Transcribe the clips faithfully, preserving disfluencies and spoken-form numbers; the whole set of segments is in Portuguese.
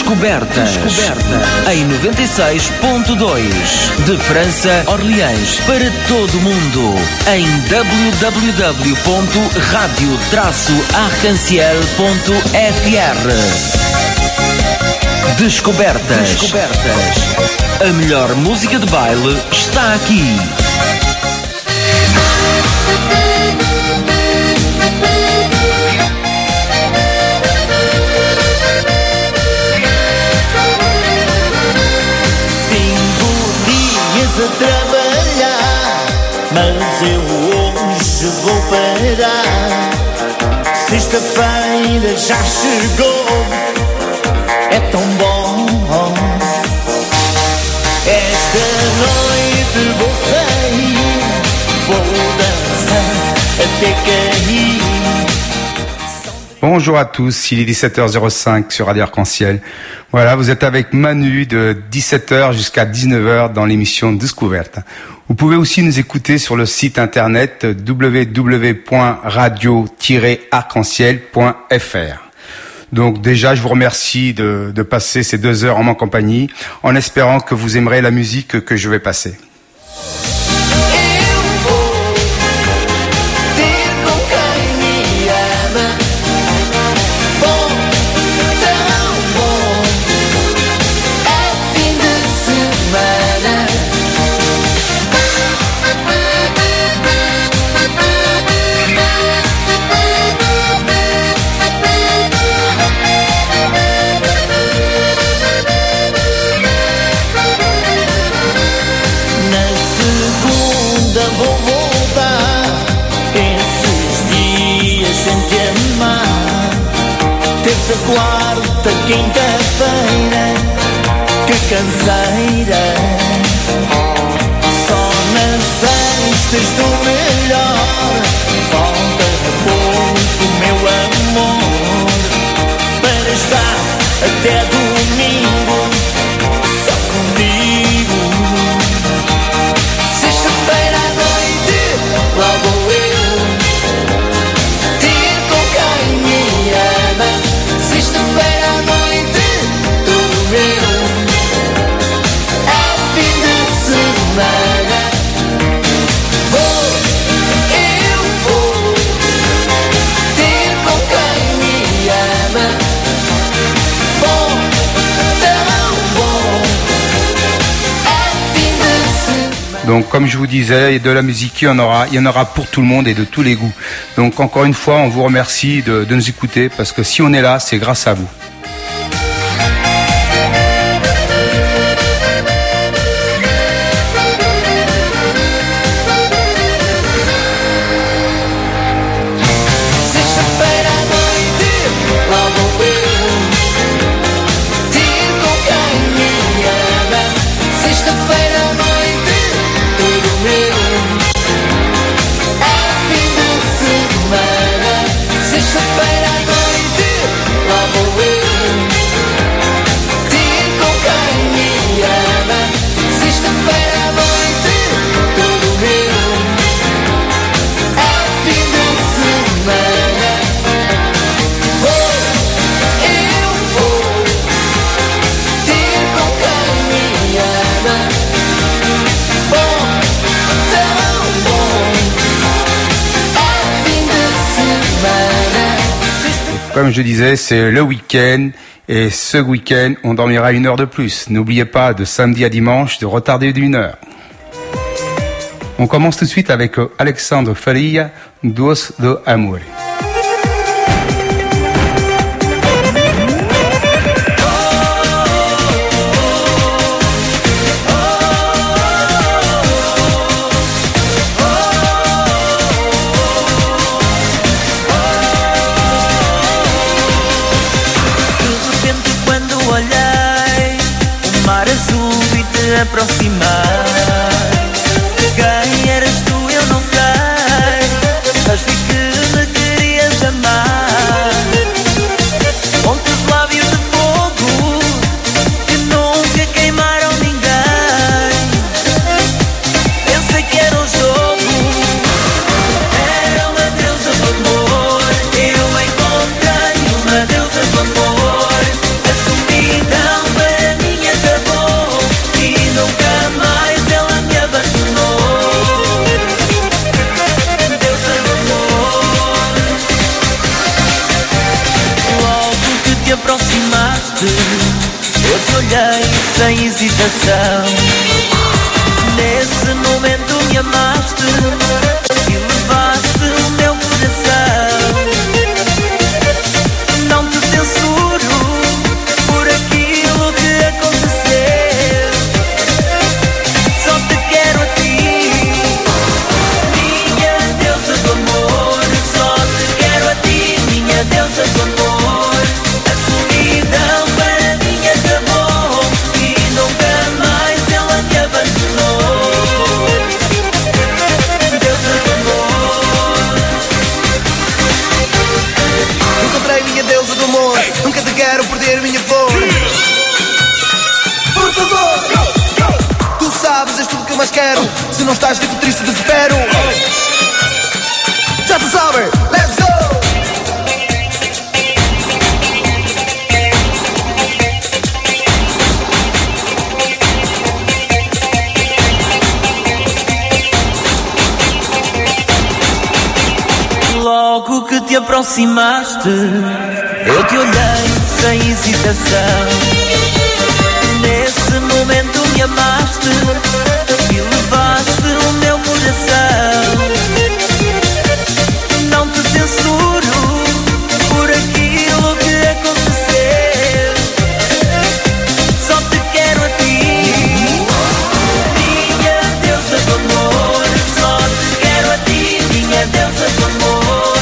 Descoberta. Descoberta. Em noventa e seis ponto dois. De França, Orleans, para todo o mundo. Em w w w ponto radio traço arc-en-ciel ponto f r. Descobertas. Descobertas. A melhor música de baile está aqui. A trabalhar, mas eu hoje vou parar. Sexta-feira já chegou, é tão bom. Esta noite vou sair, vou dançar até cair. Bonjour à tous, il est dix-sept heures zéro cinq sur Radio Arc-en-Ciel. Voilà, vous êtes avec Manu de dix-sept heures jusqu'à dix-neuf heures dans l'émission Descouverte. Vous pouvez aussi nous écouter sur le site internet w w w point radio tiret arc en ciel point f r. Donc déjà, je vous remercie de, de passer ces deux heures en ma compagnie, en espérant que vous aimerez la musique que je vais passer. Terça, quarta, quinta-feira, que canseira. Só nas sextas estou melhor. Falta pouco, meu amor, para estar até domingo só comigo. Sexta-feira à noite, lá vou eu ter com quem me ama. Sexta-feira à noite, tudo meu. É fim de semana. Vou, eu vou ter com quem me ama. Bom, tão bom. É fim de semana. Donc comme je vous disais, de la musique, il y en aura, il y en aura pour tout le monde et de tous les goûts. Donc encore une fois, on vous remercie de, de nous écouter parce que si on est là, c'est grâce à vous. Comme je disais, c'est le week-end et ce week-end, on dormira une heure de plus. N'oubliez pas, de samedi à dimanche, de retarder d'une heure. On commence tout de suite avec Alexandre Faria, Dos do Amor. Aproximar. Quem eras tu eu não sei, mas vi que me querias amar. Com teus lábios de fogo que nunca queimaram ninguém. Pensei que era um jogo, era uma deusa do amor. Eu encontrei uma deusa do amor, assumida. aproximaste, eu te olhei sem hesitação. Nesse momento me amaste e levaste o meu coração. Não te censuro por aquilo que aconteceu, só te quero a ti, minha deusa do amor. Só te quero a ti, minha deusa do amor. Nunca te quero perder, minha flor. Por favor, tu sabes, és tudo que eu mais quero. Se não estás, fico triste, desespero. Já tu sabes, let's go. Logo que te aproximaste, eu te olhei sem hesitação. Nesse momento me amaste e levaste o meu coração. Não te censuro por aquilo que aconteceu, só te quero a ti, minha deusa do amor. Só te quero a ti, minha deusa do amor.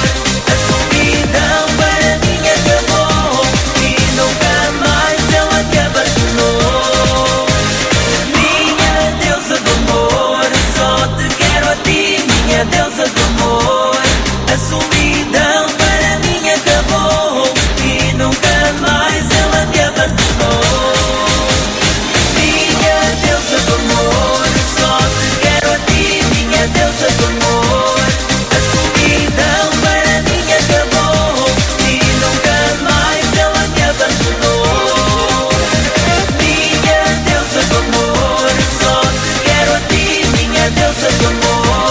Deusa do amor, a solidão para mim acabou e nunca mais ela me abandonou. Minha deusa do amor, só te quero a ti, minha deusa do amor. A solidão para mim acabou e nunca mais ela me abandonou. Minha deusa do amor, só te quero a ti, minha deusa do amor.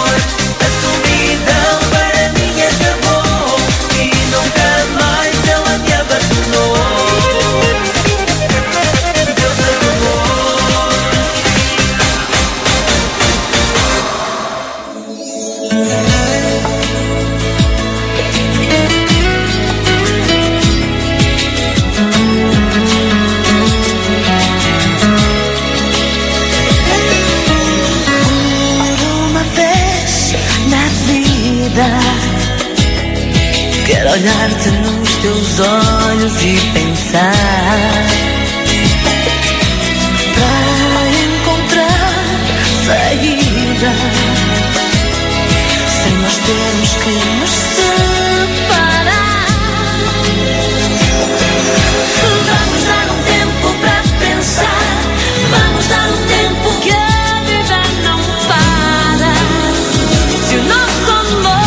Quero olhar-te nos teus olhos e pensar para encontrar saída, sem nós termos que nos separar. Vamos dar um tempo para pensar, vamos dar um tempo que a vida não para. Se o nosso amor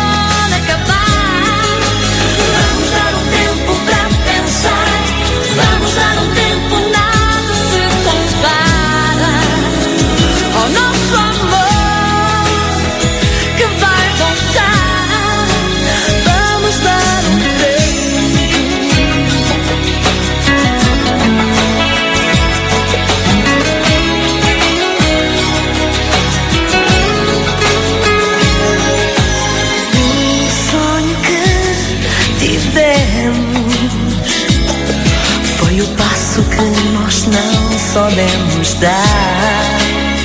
podemos dar,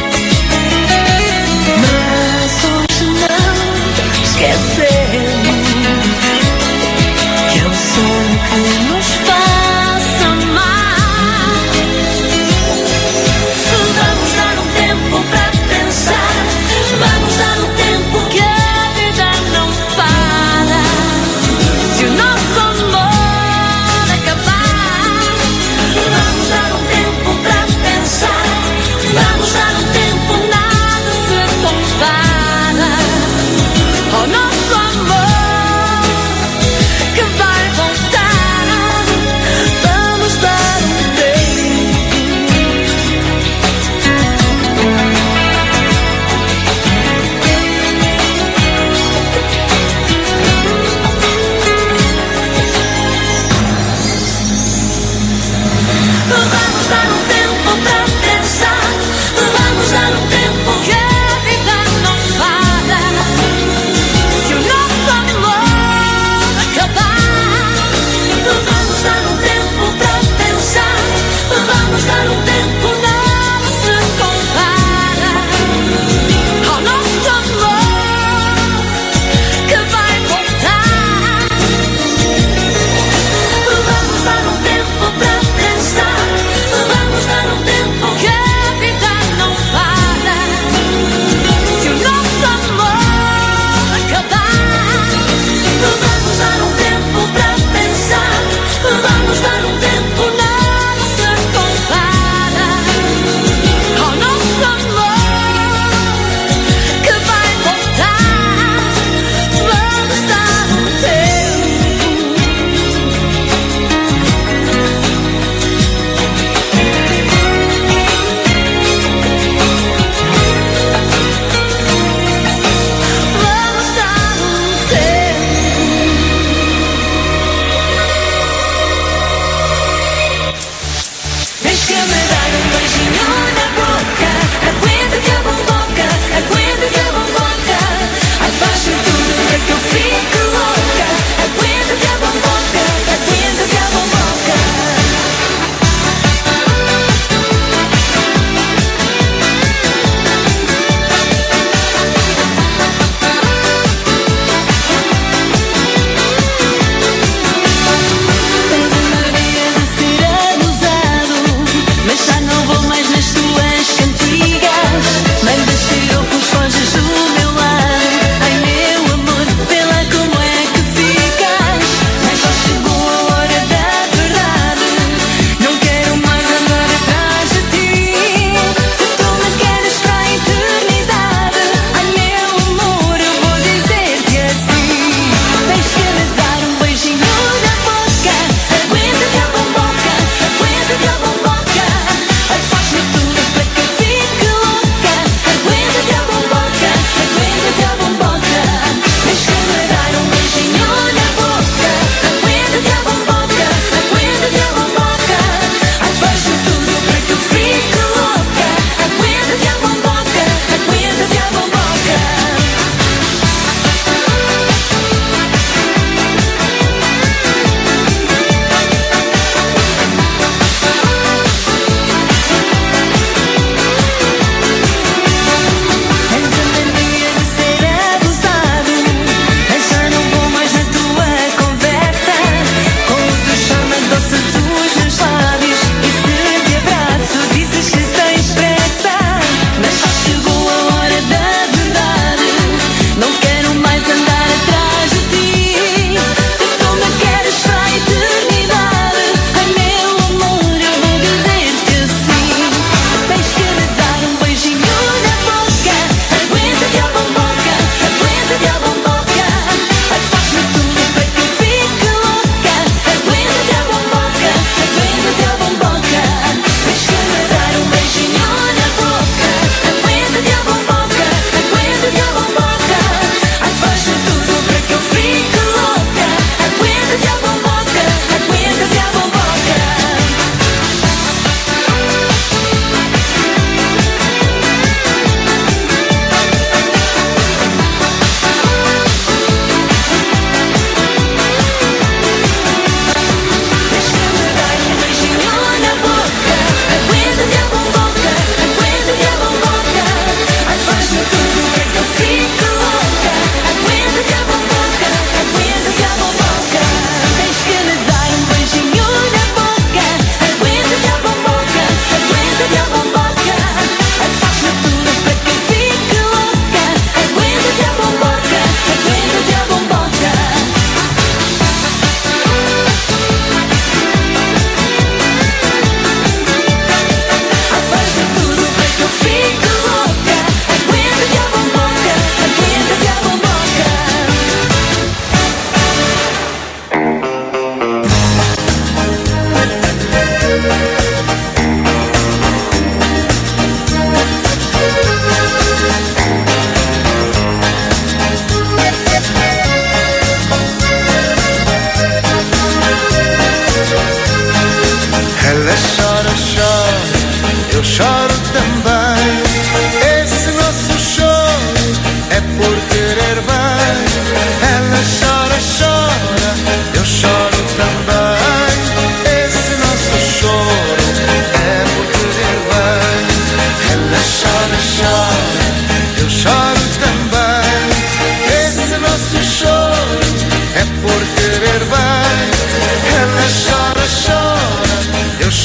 mas hoje não esquecemos que é o sonho que nos faz amar. Vamos dar um tempo para pensar, vamos dar um tempo que a vida não para. Se o nosso amor acabar, vamos dar um tempo para pensar. Vamos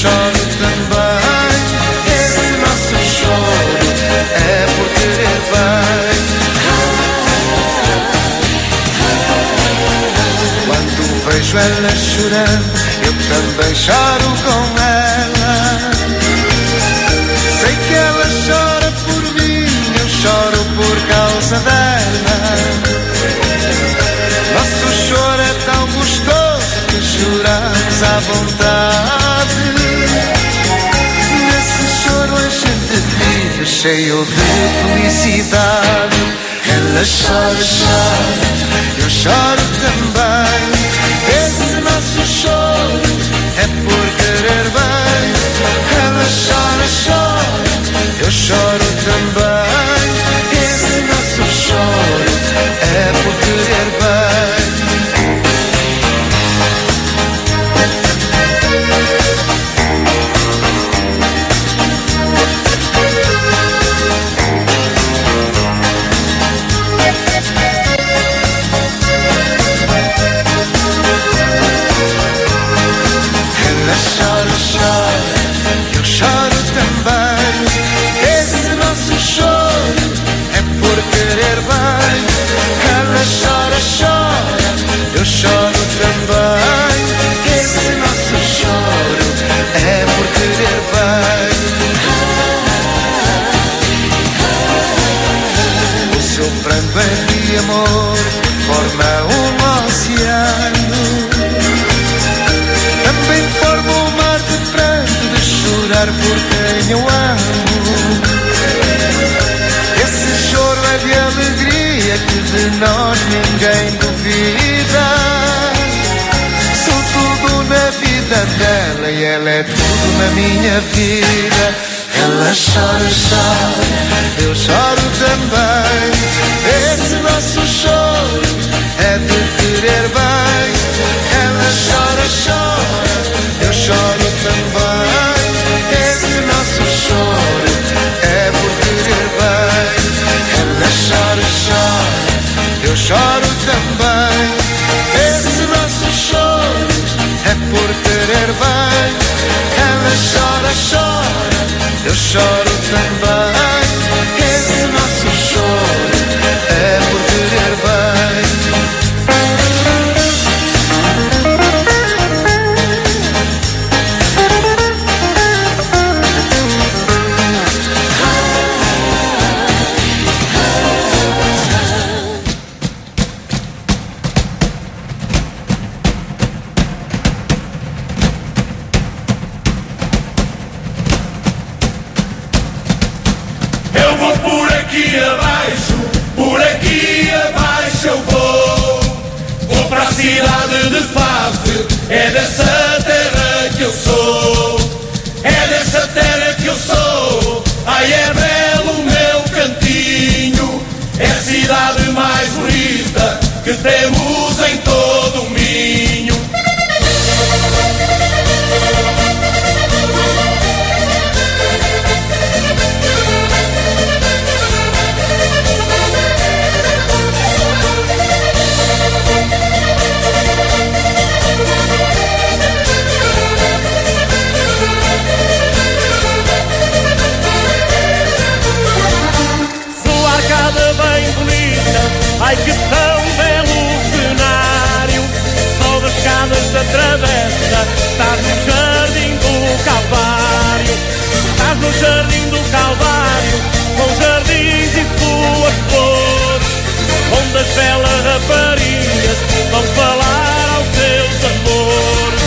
choro também. Esse nosso choro é por querer bem. Quando vejo ela chorando, eu também choro com ela. Sei que ela chora por mim, eu choro por causa dela. Nosso choro é tão gostoso que choramos à vontade. Nesse choro a gente vive cheio de felicidade. Ela chora, chora, eu choro também. Esse nosso choro é por querer bem. Ela chora, chora, eu choro também. Esse nosso choro é por querer bem. Ela chora, chora, eu choro também. Esse nosso choro é por querer bem. Ela chora, chora, eu choro também. Esse nosso choro é por querer bem. O seu pranto é de amor que forma um oceano. Também forma um mar de pranto, de chorar por quem eu amo. Esse choro é de alegria que de nós ninguém duvida. Sou tudo na vida dela e ela é tudo na minha vida. Ela chora, chora, eu choro também. Esse nosso choro é de querer bem. Ela chora, chora, eu choro também. Esse nosso choro é por querer bem. Ela chora, chora, eu choro também. Esse nosso choro é por querer bem. Ela chora, chora, eu choro também. Esse nosso choro é por querer bem. Eu vou por aqui abaixo, por aqui abaixo eu vou. Vou para a cidade de Fave, é dessa terra que eu sou. É dessa terra que eu sou. Ai, é belo o meu cantinho. É a cidade mais bonita que temos em todo o Minho. Sua arcada bem bonita, ai que tão belo cenário. Sob as escadas da travessa, estás no jardim do Calvário. Estás no jardim do Calvário, com jardins e suas flores, onde as belas raparigas vão falar aos seus amores.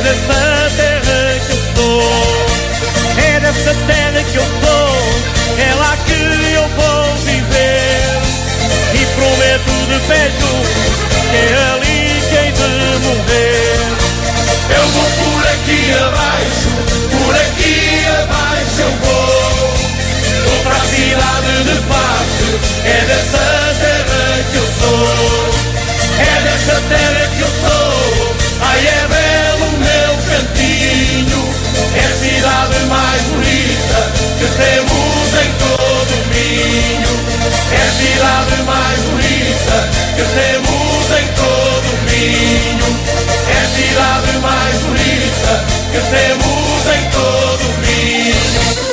dessa terra que eu sou, é dessa terra que eu sou, é lá que eu vou viver. E prometo de pé junto que é ali que hei de morrer. Eu vou por aqui abaixo, por aqui abaixo eu vou. Vou para a cidade de Paz, é dessa terra que eu sou, é dessa terra que eu sou. Ai, é belo o meu cantinho, é a cidade mais bonita que temos em todo o Minho. É a cidade mais bonita que temos em todo o Minho. É a cidade mais bonita que temos em todo o Minho.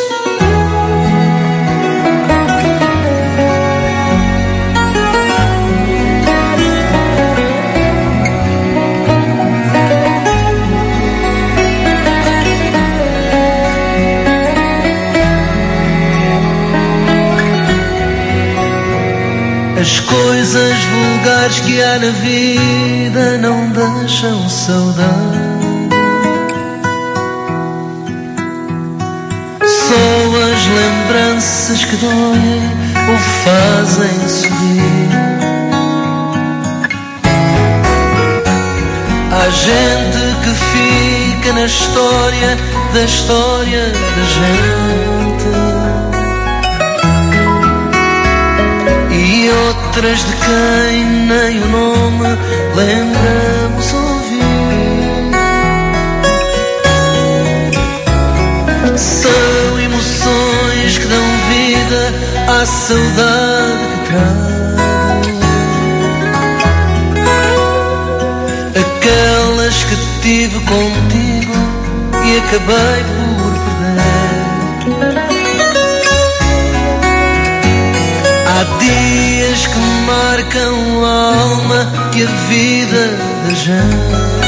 As coisas vulgares que há na vida não deixam saudade. Só as lembranças que doem o fazem sorrir. Há gente que fica na história da história da gente, e outras de quem nem o nome lembramos ouvir. São emoções que dão vida à saudade que cabe, aquelas que tive contigo e acabei por perder. Há dias que marcam a alma e a vida da gente,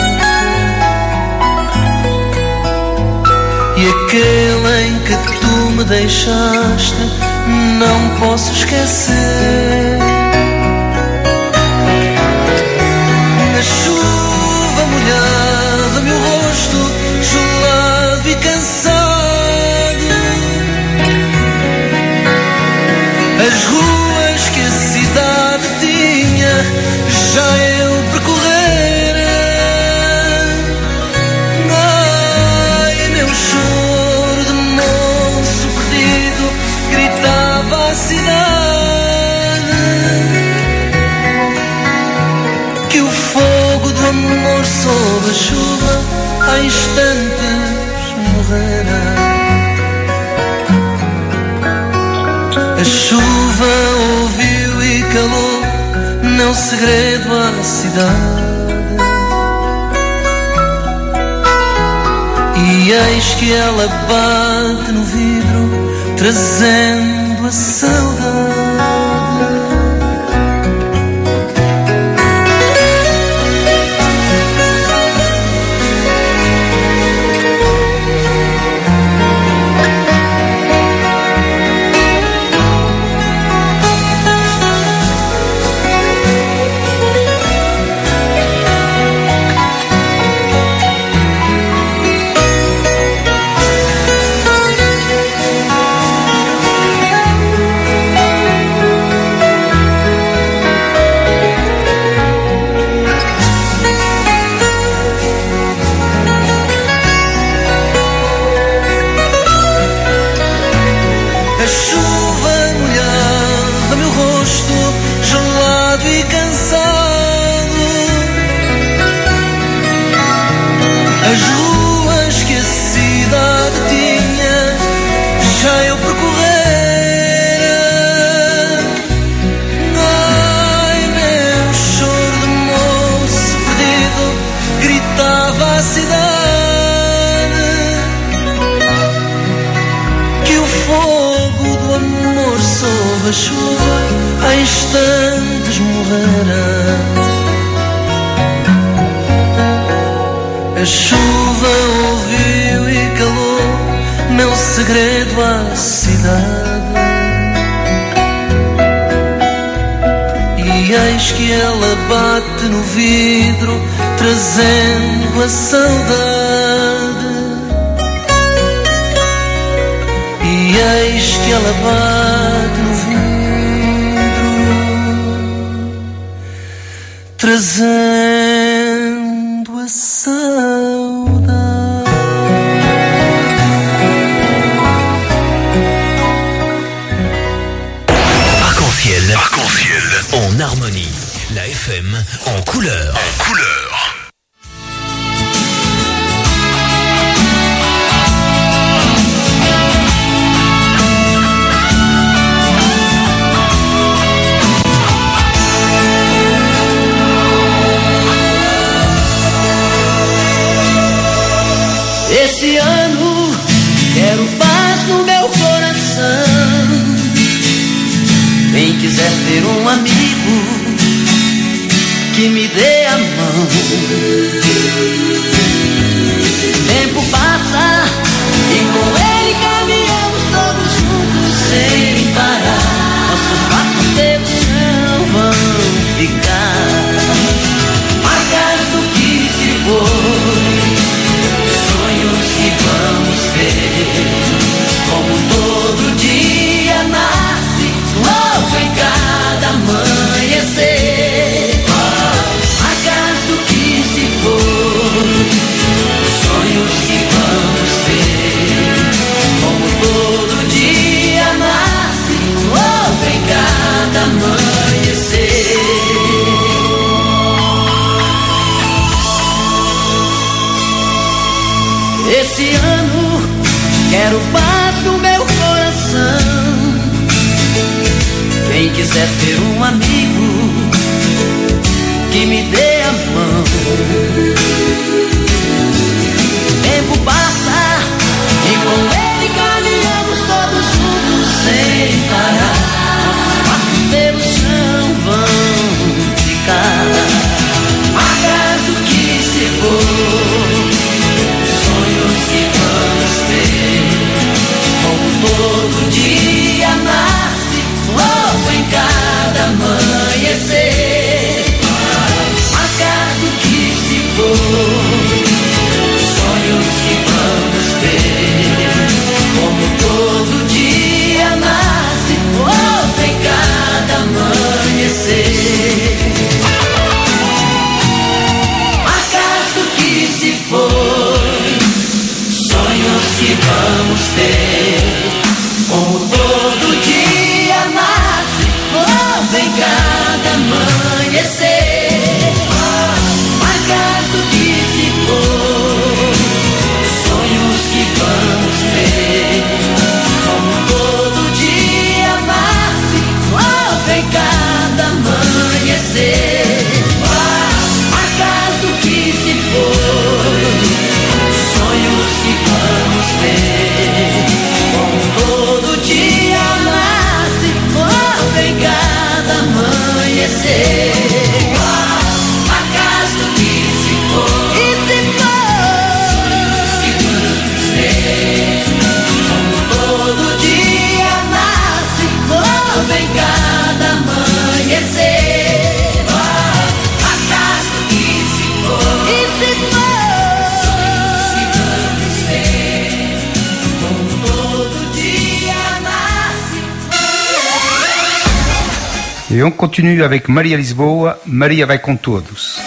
e aquele em que tu me deixaste não posso esquecer. Na chuva molhada, meu rosto gelado e cansado, as ruas que a cidade tinha já eu percorrera. Ai, meu choro de moço perdido gritava a cidade, que o fogo do amor sob a chuva há instantes morrera. A chuva ouviu e calou meu segredo à cidade, e eis que ela bate no vidro trazendo a saudade. A chuva há instantes morrerá. A chuva ouviu e calou meu segredo à cidade, e eis que ela bate no vidro trazendo a saudade. eis que ela bate no vidro, trazendo a saudade. Arc-en-ciel, Arc-en-ciel, en harmonie. La F M en couleur. En couleur. Esse ano quero paz no meu coração. Quem quiser ter um amigo que me dê a mão. Tempo passa e com ele caminhamos todos juntos sem parar. Nossos passos pelo chão vão ficar marcas do que se foi, sonhos que vamos ter. Como todo dia nasce logo em cada amanhecer. Marcas do que se foi, sonhos que vamos ter. Como todo dia nasce logo em cada amanhecer. Esse ano quero paz no meu coração. Quem quiser ter um amigo que me dê a mão. Tempo passa e com ele caminhamos todos juntos sem parar. Nossos passos pelo chão vão ficar marcas do que se foi, sonhos que vamos ter. Como todo dia nasce logo em cada amanhecer. Marcas do que se foi, sonhos que vamos ter. Como todo dia nasce logo em cada amanhecer. Marcas do que se foi, sonhos que vamos ter. Como todo dia nasce logo em cada amanhecer. Marcas do que se foi, sonhos que vamos ter. Como todo dia nasce logo em cada amanhecer. Marcas do que se foi, sonhos que vamos ter. Como todo dia nasce logo em cada amanhecer. Marcas do que se foi, e se foi, sonhos que vamos ter. Como todo dia nasce logo em cada amanhecer. Marcas do que se foi, e se foi, sonhos que vamos ter. Como todo dia nasce. Et on continue avec Maria Lisboa, Maria vai com todos.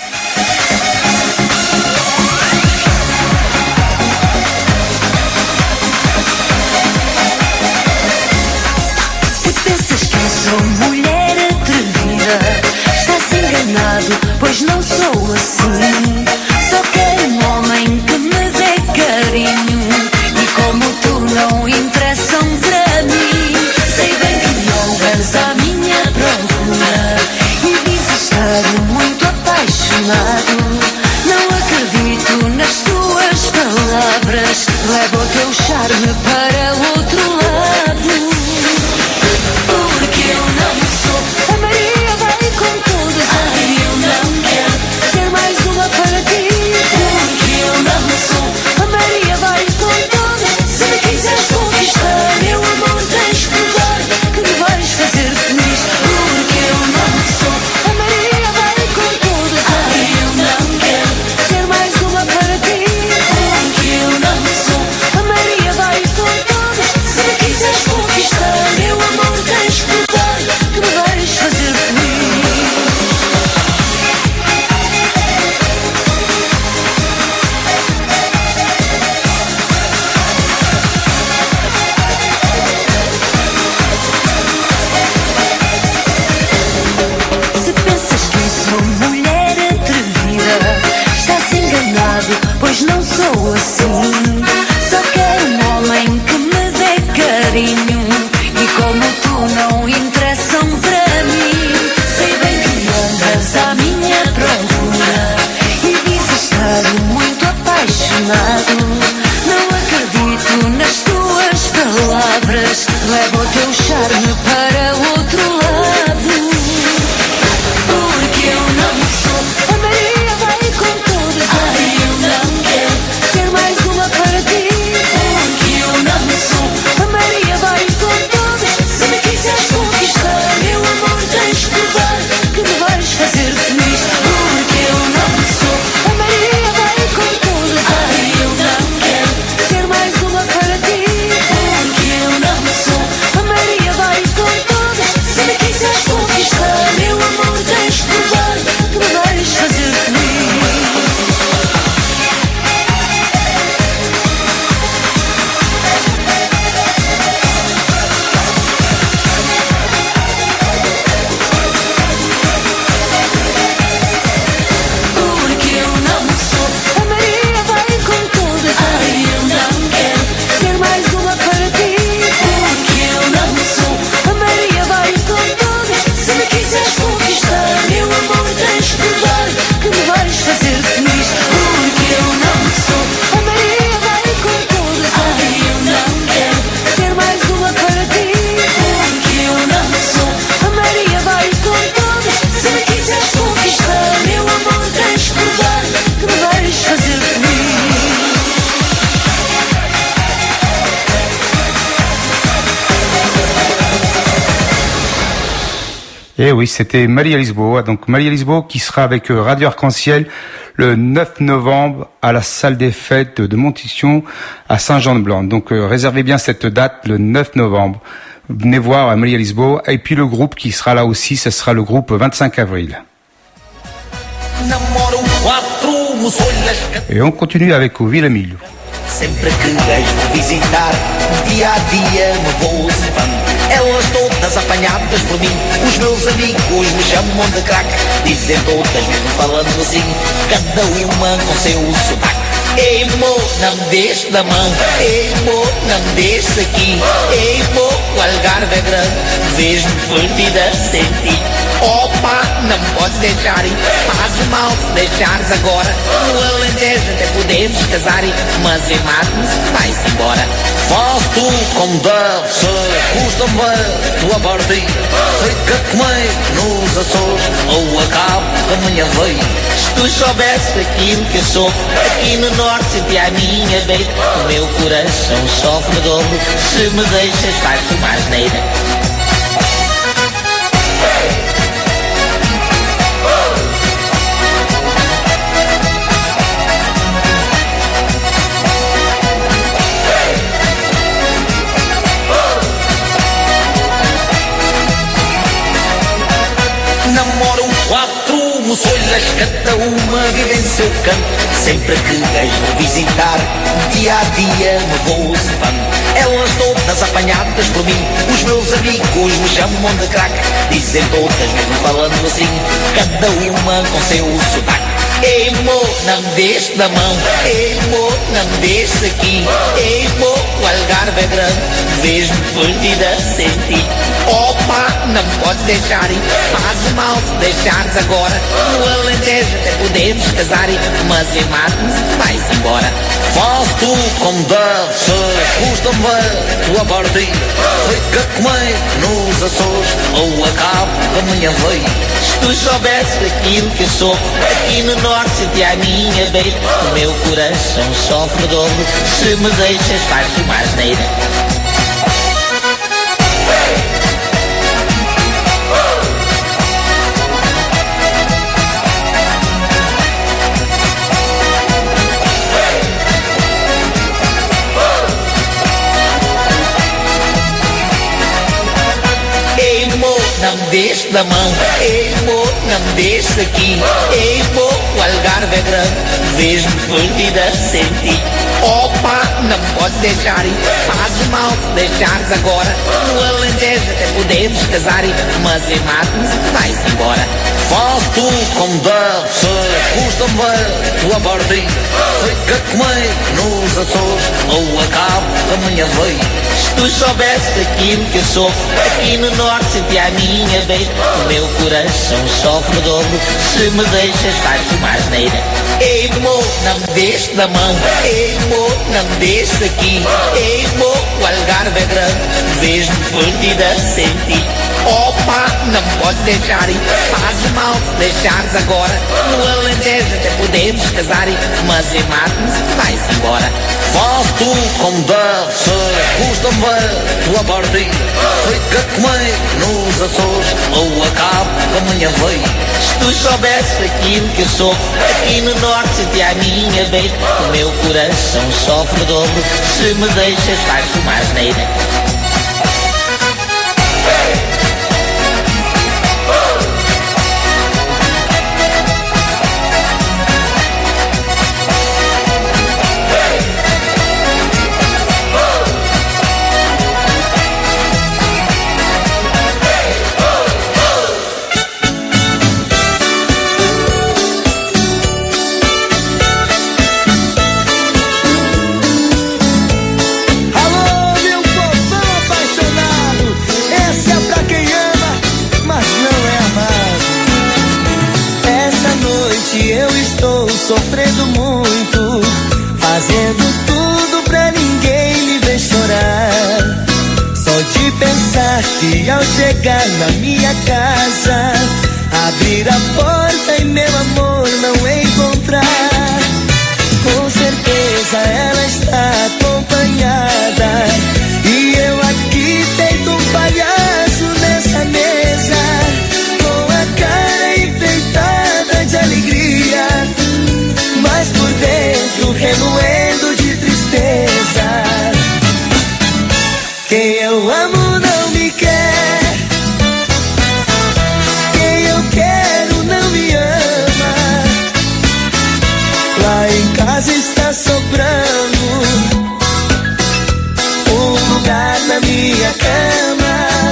Se pensas que eu sou mulher atrevida, estás enganado, pois não sou assim. Só quero um homem que me dê carinho, e como tu não interessam para mim. Sei bem que não andas à minha procura e dizes estar muito apaixonado. Não acredito nas tuas palavras, leva o teu charme para outro lado. Porque eu não sou a Maria vai com todos. Ai, eu não quero ser mais uma para ti. Porque eu não sou a Maria vai com todos. Se me quiseres conquistar, meu amor, tens que provar que me vais fazer feliz. Porque eu não sou a Maria vai com todos. Ai, eu não quero ser mais uma para ti. Porque eu não sou a Maria vai com todos. apaixonado, pois não sou assim. Só quero um homem que me dê carinho, e como tu não interessam para mim. Sei bem que andas à minha procura e dizes estar muito apaixonado. Não acredito nas tuas palavras, leva o teu charme para outro lado. Porque eu não sou a Maria, vai com todos. Ai, eu não quero ser mais uma para ti. Porque eu não sou a Maria, vai com todos. Se me quiseres conquistar, meu amor, tens de provar que me vais fazer feliz. Porque eu não sou a Maria, vai com todos. Ai, eu não quero ser mais uma para ti. Porque eu não sou a Maria, vai com todos. Se me quiseres conquistar, meu amor, tens de provar que me vais fazer feliz. Porque eu não sou a Maria, vai com todas. Ai, eu não quero ser mais uma para ti. Porque eu não sou a Maria, vai com todas. Se me quiseres conquistar, meu amor, tens de provar que me vais fazer feliz. Porque eu não sou a Maria, vai com todas. Ai, eu não quero ser mais uma para ti. Porque eu não sou a Maria, vai com todas. Se me quiseres conquistar, meu amor, tens de provar que me vais fazer feliz. Et oui, c'était Maria Lisboa. Donc Maria Lisboa qui sera avec euh, Radio Arc-en-Ciel le neuf novembre à la salle des fêtes de Montition à Saint-Jean-de-Blanc. Donc euh, réservez bien cette date, le neuf novembre. Venez voir Maria Lisboa. Et puis le groupe qui sera là aussi, ce sera le groupe vingt-cinq avril. Et on continue avec o Vila Milho. Sempre que vejo visitar, dia a dia me vou observando. Elas todas apanhadas por mim, os meus amigos me chamam de craque. Dizem todas, mesmo falando assim, cada uma com seu sotaque. Ei, mo, não me deixe da mão. Ei, mo, não me deixe aqui. Ei, mo, o Algarve é grande, vejo-me perdida sem ti. Opa, não me podes deixar ir. Faz mal se deixares agora. No Alentejo até podemos casar, mas em Martins vais embora. Faz tu como deve ser, custa-me ver tua partida. Fica comigo nos Açores ou acabo a minha vida. Se tu soubesses aquilo que eu sofro aqui no norte, senti a minha beira. O meu coração sofre o dobro. Se me deixas, faz tu mais neira. Namoro quatro moçoilas, cada uma vive em seu canto. Sempre que vejo visitar, dia a dia me vou observando. Elas todas apanhadas por mim, os meus amigos me chamam de craque. Dizem todas, mesmo falando assim, cada uma com seu sotaque. Ei, mo, não me deixe da mão. Ei, mo, não me deixe aqui. Ei, mo, o Algarve é grande, vejo-me perdida sem ti. Opa, não me podes deixar ir. Faz mal se deixares agora. No Alentejo até podemos casar, mas em Martins vais embora. Faz tu como deve ser, custa-me ver tua partida. Fica comigo nos Açores ou acabo a minha vida. Se tu soubesses aquilo que eu sofro aqui no norte, senti a minha beira. O meu coração sofre o dobro. Se me deixas, faz tu mais neira. Não me deixe da mão. Ei, mo, não me deixe aqui. Ei, mo, o Algarve é grande, vejo-me perdida sem ti. Opa, não podes deixar ir, fazes mal se deixares agora. No Alentejo até podemos casar, mas em Matos vais embora. Faz tudo como deve ser, custa-me ver tua partida. Fica comigo nos Açores ou acabo a minha vida. Se tu soubesses aquilo que eu sofro aqui no norte, senti a minha vez. O meu coração sofre o dobro se me deixas, faz uma asneira. Ei, mo, não me deixes da mão. Ei, mo, não me deixes aqui. Ei, mo, o Algarve é grande, vejo-me perdida sem ti. Opa, não me podes deixar ir, fazes mal se deixares agora. No Alentejo até podemos casar, mas em Matos vais embora. Faz tudo como deve ser, custa-me ver tua partida. Fica comigo nos Açores ou acabo a minha vida. Se tu soubesses aquilo que eu sofro aqui no norte, senti a minha vez. O meu coração sofre o dobro se me deixas, faz uma asneira. Sofrendo muito, fazendo tudo pra ninguém me ver chorar. Só de pensar que ao chegar na minha casa, abrir a porta e meu amor não encontrar. Com certeza ela está acompanhada e eu aqui feito um palhaço nessa mesa, com a cara enfeitada de alegria, mas por dentro remoendo de tristeza. Quem eu amo não me quer, quem eu quero não me ama. Lá em casa está sobrando um lugar na minha cama.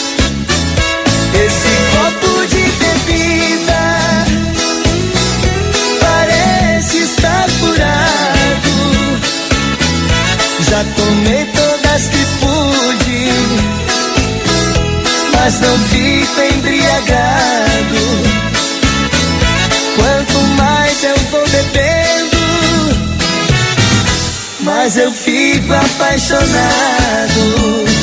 Esse copo de bebida está furado. Já tomei todas que pude, mas não fico embriagado. Quanto mais eu vou bebendo, mais eu fico apaixonado.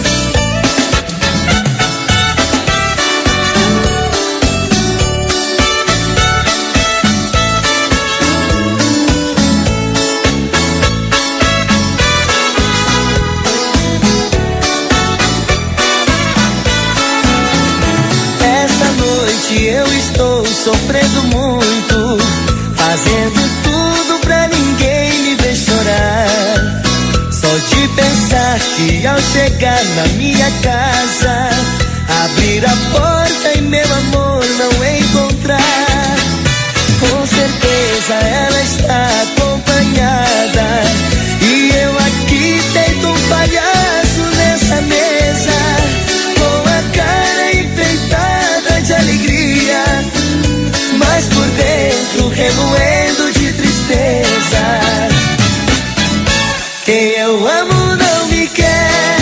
Eu estou sofrendo muito, fazendo tudo pra ninguém me ver chorar. Só de pensar que ao chegar na minha casa, abrir a porta e meu amor não encontrar. Com certeza ela está acompanhada e eu aqui feito um palhaço nessa mesa, com a cara enfeitada de alegria, mas por dentro remoendo de tristeza. Quem eu amo não me quer,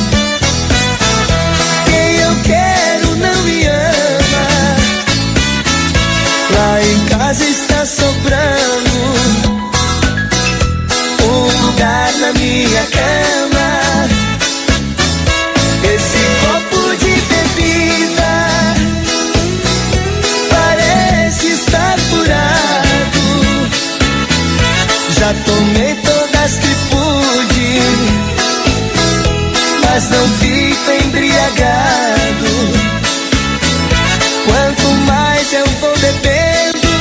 quem eu quero não me ama. Lá em casa está sobrando um lugar na minha cama. Esse copo de bebida parece estar furado. Já tomei todas que pude, mas não fico embriagado. Quanto mais eu vou bebendo,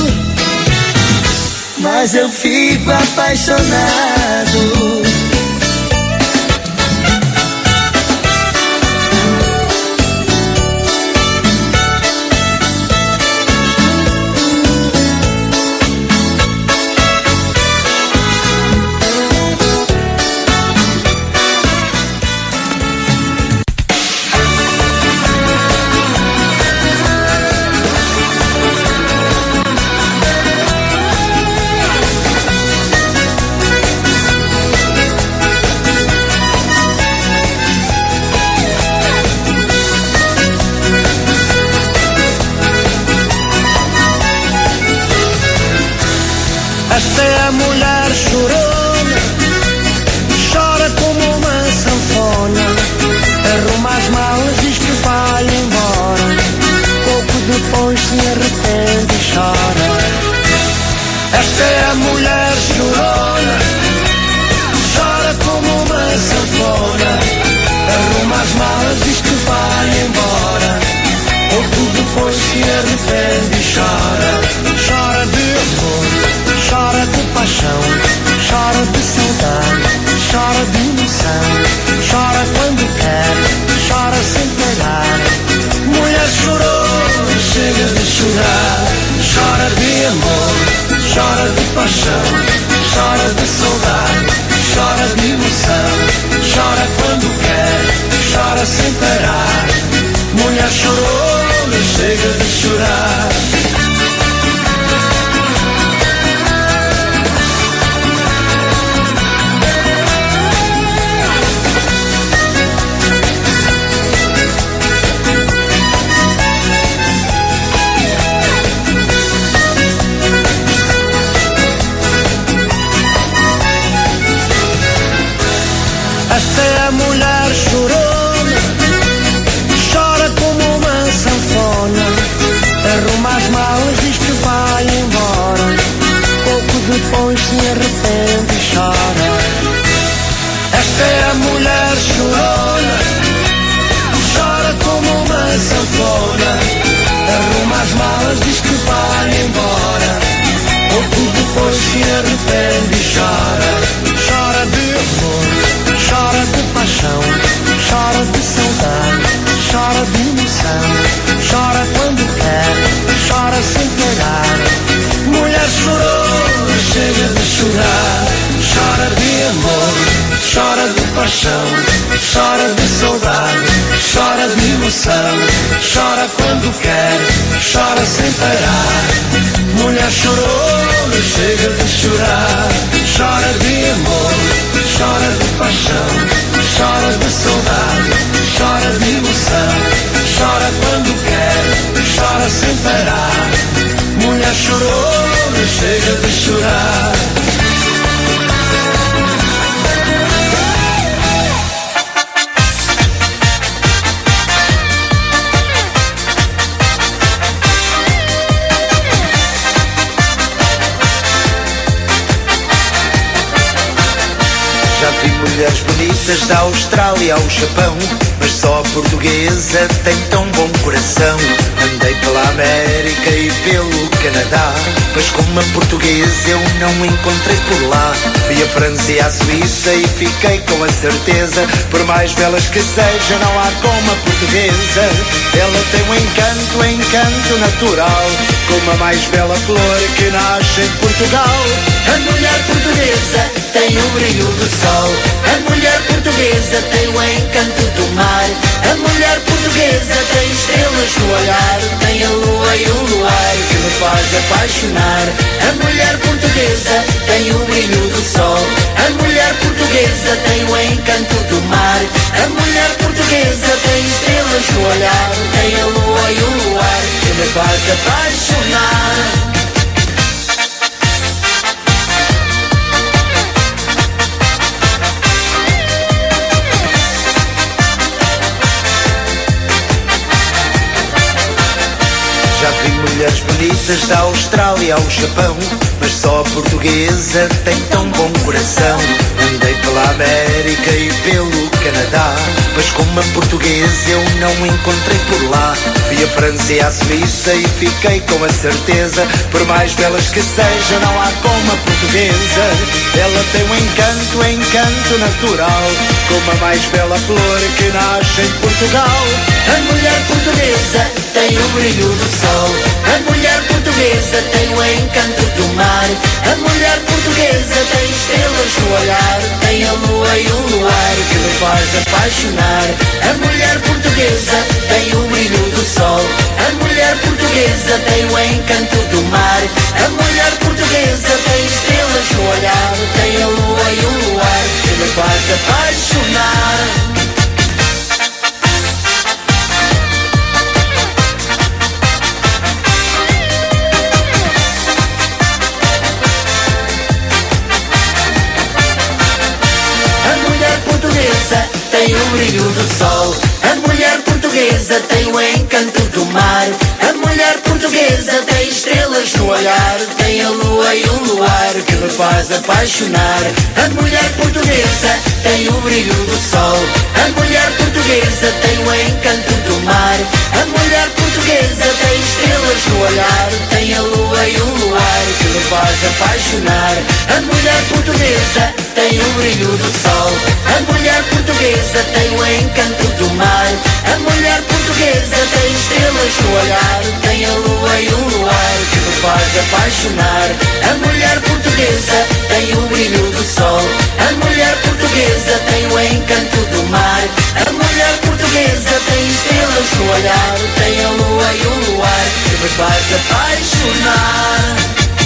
mais eu fico apaixonado. depois se arrepende e chora. Esta é a mulher chorona, chora como uma sanfona, arruma as malas, diz que vai embora, pouco depois se arrepende e chora. Chora de amor, chora de paixão, chora de saudade, chora de emoção, chora quando quer, chora sem parar. Mulher chorou, chega de chorar. Chora de amor, chora de paixão, chora de saudade, chora de emoção, chora quando quer, chora sem parar. Mulher chorou, chega de chorar. Esta é a mulher chorona, chora como uma sanfona, arruma as malas, diz que vai embora, pouco depois se arrepende e chora. Esta é a mulher chorona, chora como uma sanfona, arruma as malas, diz que vai embora, pouco depois se arrepende e chora. Chora de amor, chora de paixão, chora de saudade, chora de emoção, chora quando quer, chora sem parar. Mulher chorou, chega de chorar. Chora de amor, chora de paixão, chora de saudade, chora de emoção, chora quando quer, chora sem parar. Mulher chorou, chega de chorar. Chora de amor, chora de paixão, chora de saudade, chora de emoção, chora quando quer, chora sem parar. Mulher chorou, chega de chorar. Já vi mulheres bonitas da Austrália ao Japão, mas só a portuguesa tem tão bom coração. Andei pela América e pelo Canadá, mas como a portuguesa eu não encontrei por lá. Fui a França e a Suíça e fiquei com a certeza, por mais belas que sejam não há como a portuguesa. Ela tem um encanto, um encanto natural, como a mais bela flor que nasce em Portugal. A mulher portuguesa tem o brilho do sol, a mulher portuguesa tem o encanto do mar, a mulher portuguesa tem estrelas no olhar, tem a lua e o luar que me faz apaixonar. A mulher portuguesa tem o brilho do sol, a mulher portuguesa tem o encanto do mar, a mulher portuguesa tem estrelas no olhar, tem a lua e o luar que me faz apaixonar. Já vi mulheres bonitas da Austrália ao Japão, mas só a portuguesa tem tão bom coração. Andei pela América e pelo Canadá, mas como a portuguesa eu não encontrei por lá. Fui a França e a Suíça e fiquei com a certeza, por mais belas que sejam não há como a portuguesa. Ela tem um encanto, um encanto natural, como a mais bela flor que nasce em Portugal. A mulher portuguesa tem o brilho do sol, a mulher portuguesa tem o encanto do mar, a mulher portuguesa tem estrelas no olhar, tem a lua e o luar que me faz apaixonar. A mulher portuguesa tem o brilho do sol, a mulher portuguesa tem o encanto do mar, a mulher portuguesa tem estrelas no olhar, tem a lua e o luar que me faz apaixonar. Tem o brilho do sol, a mulher portuguesa tem o encanto do mar, a mulher portuguesa portuguesa tem estrelas no olhar, tem a lua e um luar que me faz apaixonar. A mulher portuguesa tem o brilho do sol, a mulher portuguesa tem o encanto do mar. A mulher portuguesa tem estrelas no olhar, tem a lua e um luar que me faz apaixonar. A mulher portuguesa tem o brilho do sol, a mulher portuguesa tem o encanto do mar. A mulher portuguesa tem estrelas no olhar, tem a lua e um luar que me faz apaixonar. A mulher portuguesa tem o brilho do sol, a mulher portuguesa tem o encanto do mar. A mulher portuguesa tem estrelas no olhar, tem a lua e um luar que me faz apaixonar.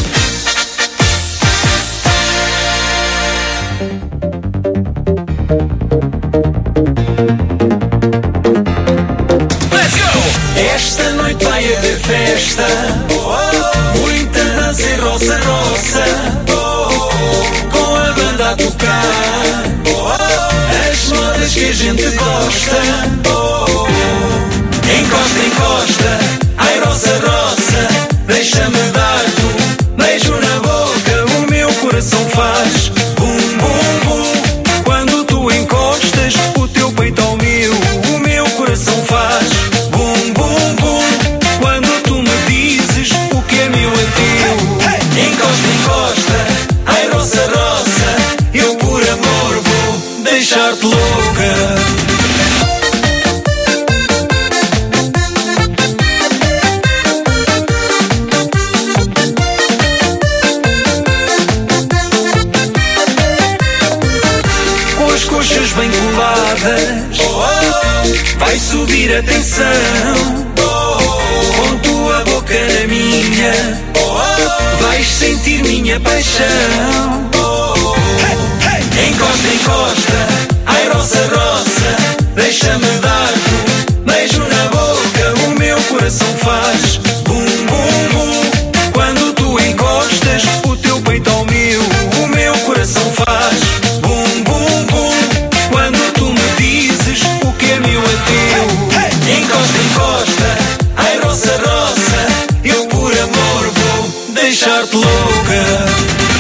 Esta noite vai haver festa, muita dança e roça-roça, com a banda a tocar as modas que a gente gosta. Encosta, encosta, ai roça-roça, deixa-me dar-te um beijo na boca. O meu coração faz bum, bum, bum, quando tu encostas o teu peito ao meu. O meu coração faz bum, bum, bum, quando tu me dizes o que é meu é teu. Encosta, encosta, ai roça-roça, eu por amor vou deixar-te louca. Bem coladas, vai subir a tensão, com tua boca na minha, vais sentir minha paixão. Encosta, encosta, ai roça, roça, deixa-me dar-te um beijo na boca. O meu coração faz bum, bum, bum, quando tu encostas o teu peito ao meu. O meu coração faz bum, bum, bum, quando tu me dizes o que é meu é teu. Encosta, encosta, ai roça, roça, eu por amor vou deixar-te louca.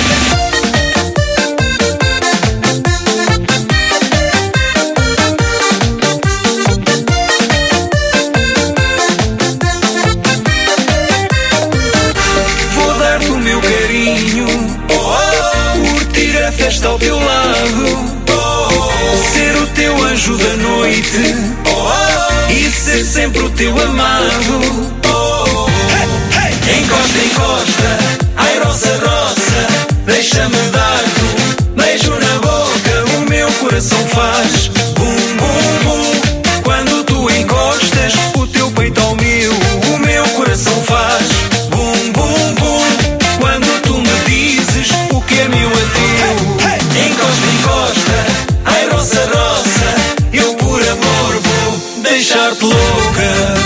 Vou dar-te o meu carinho, curtir a festa ao teu lado, ser o teu anjo da noite e ser sempre o teu amado. Encosta, encosta, ai roça, roça, deixa-me dar-te um beijo na boca. O meu coração faz bum, bum, bum, quando tu encostas o teu peito ao meu. O meu coração faz bum, bum, bum, quando tu me dizes o que é meu é teu. Encosta, encosta, ai roça, roça, eu por amor vou deixar-te louca.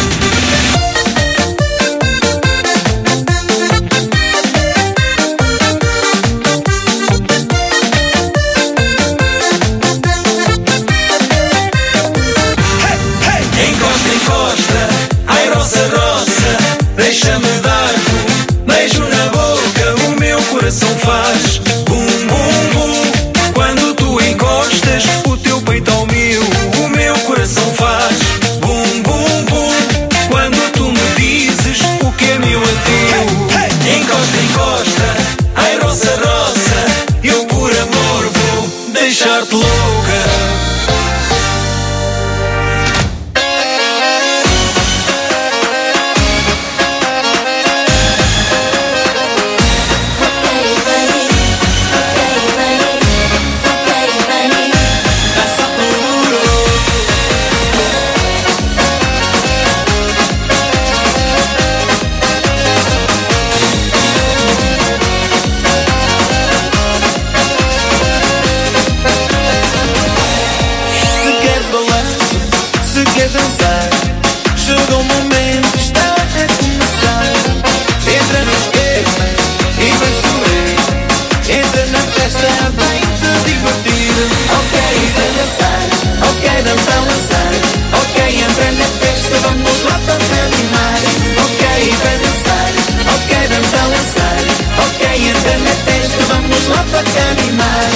vamos lá para caminhar.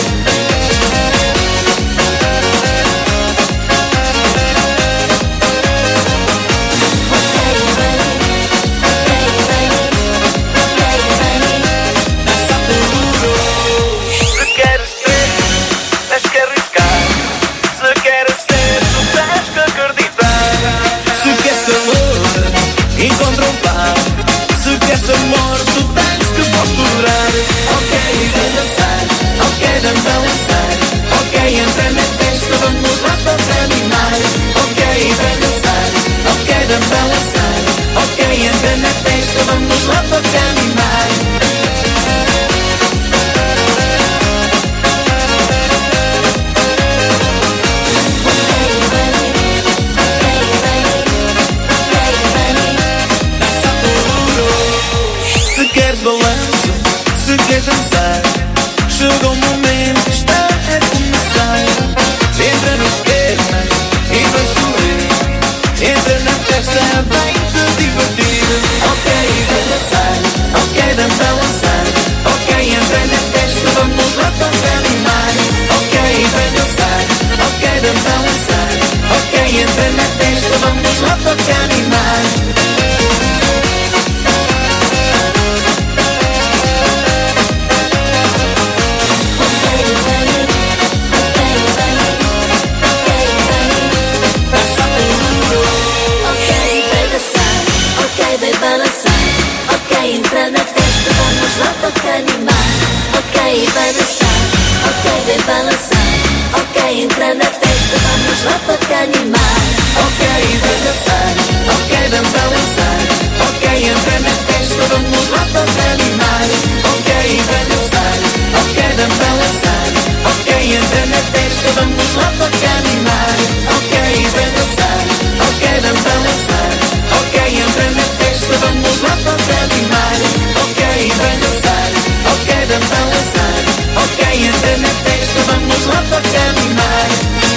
Encontra um par. Se queres amor, tu tens que procurar. Ok, vem dançar. Ok, vem balançar. Ok, entra na festa, vamos lá para caminhar. Ok, vem dançar. Ok, vem balançar. Ok, entra na festa, vamos lá para caminhar. Queres balanço, se queres dançar, chegou o momento, está a começar. Entra no esquema e vai sorrir. Entra na festa, vem te divertir. Ok, vem dançar. Ok, vem balançar. Ok, entra na festa, vamos lá para caminhar. Ok, vem dançar. Ok, vem balançar. Ok, entra na festa, vamos lá para caminhar. Entra na festa, vamos lá tocar animar. Ok, vai dançar. Ok, vem balançar. Ok, entra na festa, vamos lá tocar animar. Ok, vai dançar. Ok, vem balançar. Ok, entra na festa, vamos lá tocar animar. Ok, vai dançar. Ok, vem balançar. Ok, entra na festa, vamos lá tocar animar. Ok, vai dançar. Ok, vem balançar. Ok, entra na festa, vamos lá tocar animar. Ok, vai dançar. Ok, vem balançar. Ok, entra na festa, vamos lá tocar animar.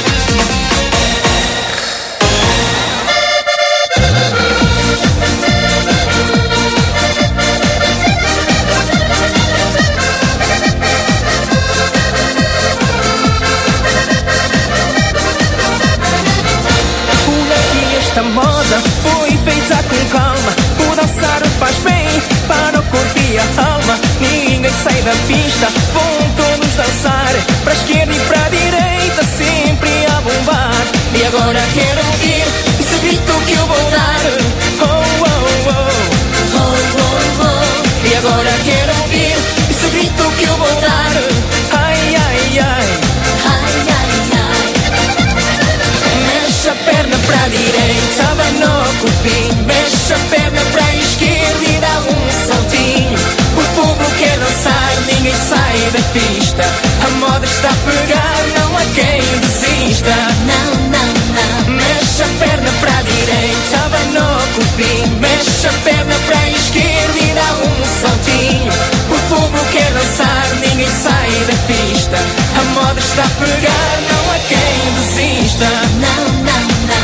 Esta moda foi feita com calma. O dançar faz bem para o corpo e a alma. Ninguém sai da pista, vão todos dançar. Pra esquerda e pra direita, sempre a bombar. E agora quero ouvir esse grito que eu vou dar. Oh, oh, oh, oh, oh, oh. E agora quero ouvir esse grito que eu vou dar. Ai, ai, ai, ai, ai, ai. Mexe a perna pra direita, vai no cupim. Mexe a perna pra esquerda e dá um saltinho. O povo quer dançar, ninguém sai da pista. A moda está a pegar, não há quem desista. Não, não, não. Mexe a perna pra direita, vai no cupim. Mexe a perna pra esquerda e dá um saltinho. O povo quer dançar, ninguém sai da pista. A moda está a pegar, não há quem desista. Não, não, não.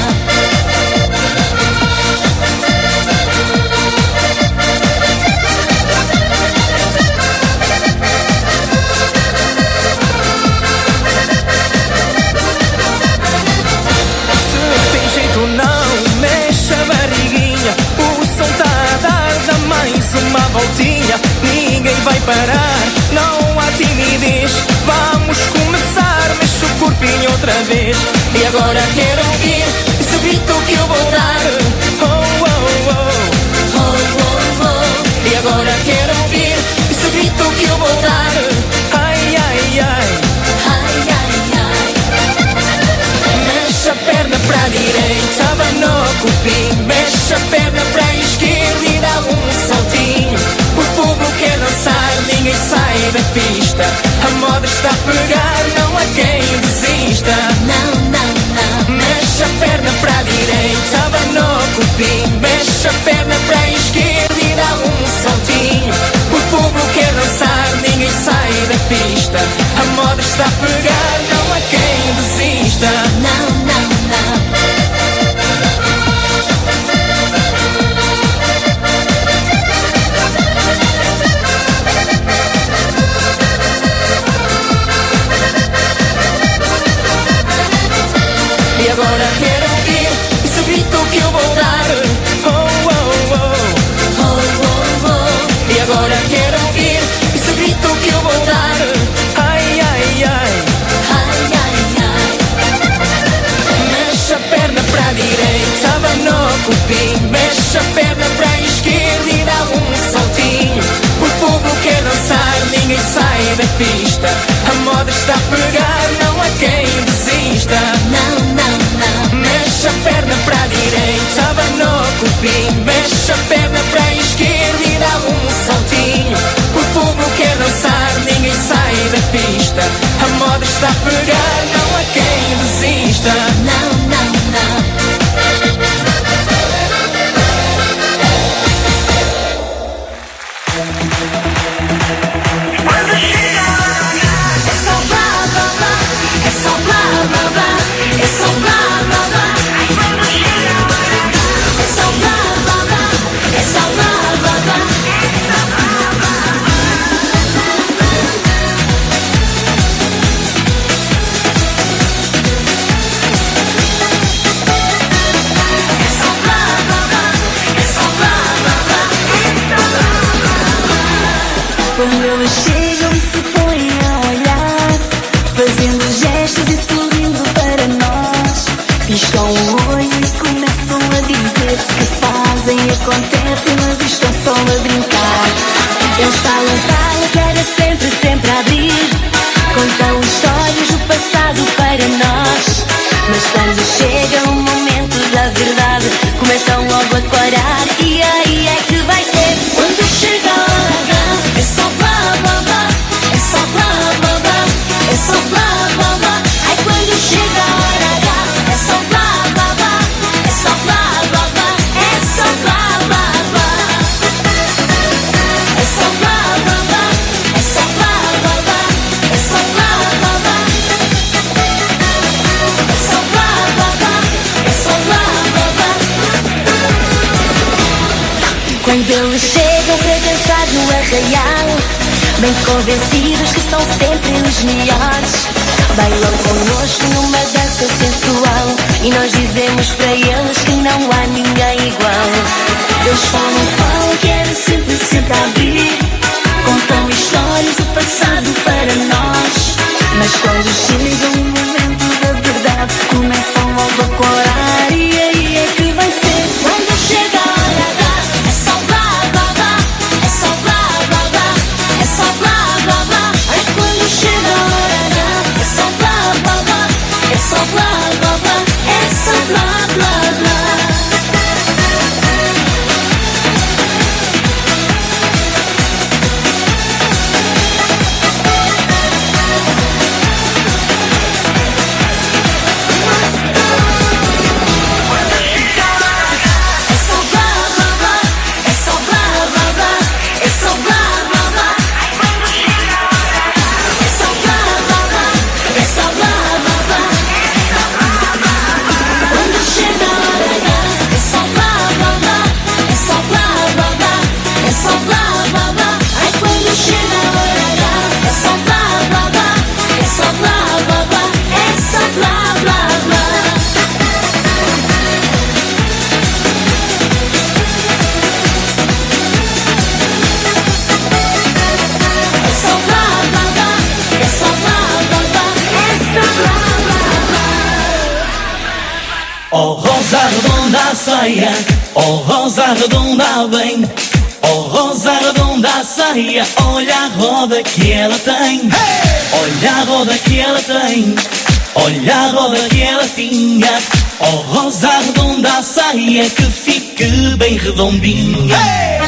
Se tem jeito não, mexe a barriguinha. O som tá a dar, dá mais uma voltinha. Ninguém vai parar, não há timidez. Vamos começar, mexe o corpinho outra vez. E agora quero ouvir esse grito que eu vou dar. Oh, oh, oh, Oh, oh, oh. e agora quero ouvir esse grito que eu vou dar. Ai, ai, ai, Ai, ai, ai. mexe a perna pra direita, vai no cupim. Mexe a perna pra esquerda e dá um saltinho. O povo quer dançar, ninguém sai da pista. A moda está a pegar, não há quem desista. Não, não, não. Mexe a perna pra direita, vai no cupim. Mexe a perna pra esquerda e dá um saltinho. O povo quer dançar, ninguém sai da pista. A moda está a pegar, não há quem desista. Não, não, não. E agora quero ouvir esse grito que eu vou dar. Oh, oh, oh. Oh, oh, oh. E agora quero ouvir esse grito que eu vou dar. Ai, ai, ai. Ai, ai, ai. Mexe a perna para a direita, abana o cupim. Mexe a perna para a esquerda e dá um saltinho. O povo quer dançar, ninguém sai da pista. A moda está a pegar, não há quem desista. Não, não, não. Mexe a perna para a direita, abana o cupim. Mexe a perna para a esquerda e dá um saltinho. O povo quer dançar, ninguém sai da pista. A moda está a pegar, não há quem desista. Não, não, não. Quando eles chegam e se põem a olhar, fazendo gestos e sorrindo para nós, piscam o olho e começam a dizer que fazem e acontecem, mas estão só a brincar. Eles falam, falam, querem sempre, sempre abrir, contam histórias do passado para nós. Mas quando chega o momento da verdade, começam logo a declarar, e aí é que vai ser. Quando chega a hora, é só blá blá blá, é só blá blá blá, é só blá blá blá. Ai, quando chega a hora H, é só blá blá blá, é só blá blá blá, é só blá blá blá. É só blá blá blá, é só blá blá blá, é só blá blá blá. É só blá blá blá, é só blá blá blá. Quando eles chegam para dançar no arraial, bem convencidos que são sempre os melhores, bailam connosco numa dança sensual, e nós dizemos para eles que não há ninguém igual. Eles falam, falam, querem sempre, sempre abrir, contam histórias do passado para nós. Mas quando chega o momento da verdade, começam logo a corar, e aí é que vai ser. Quando chega a hora H, é só blá blá blá, é só blá blá blá, é só blá blá blá. Ai, quando chega a hora H, é só blá blá blá, é só blá blá blá, é só blá blá blá. Oh rosa redonda a saia, oh rosa redonda bem, oh rosa redonda a saia, olha a roda que ela tem, hey! Olha a roda que ela tem, olha a roda que ela tinha, oh rosa redonda a saia que fique bem redondinha. Hey!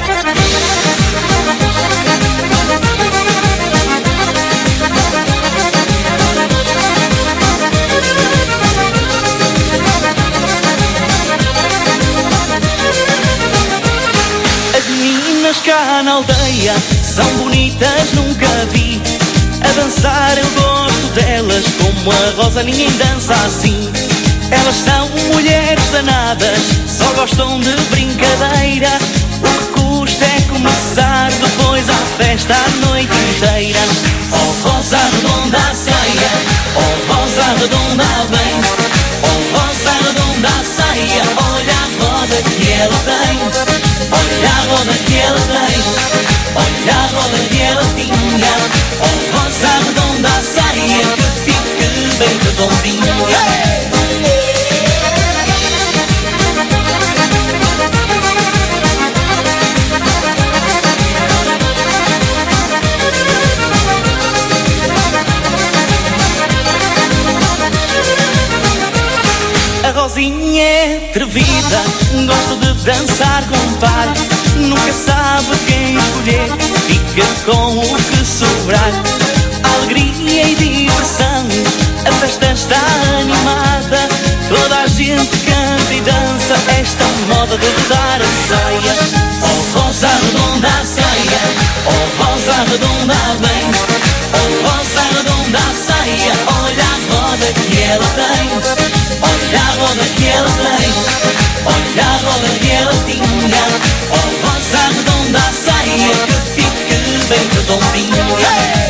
Cá na aldeia são bonitas, nunca vi. A dançar eu gosto delas, como a Rosa ninguém dança assim. Elas são mulheres danadas, só gostam de brincadeira. O que custa é começar, depois à festa a noite inteira. Oh Rosa redonda a saia, oh Rosa redonda bem, oh Rosa sozinha é atrevida, gosto de dançar com par. Nunca sabe quem escolher, fica com o que sobrar. Alegria e diversão, a festa está animada. Toda a gente canta e dança esta moda de rodar a saia. Oh rosa redonda a saia, oh rosa redonda bem. Oh rosa redonda a saia, olha a roda que ela tem. Olha a roda que ela tem, olha a roda que ela tinha. Oh rosa redonda a saia, que fique bem redondinha.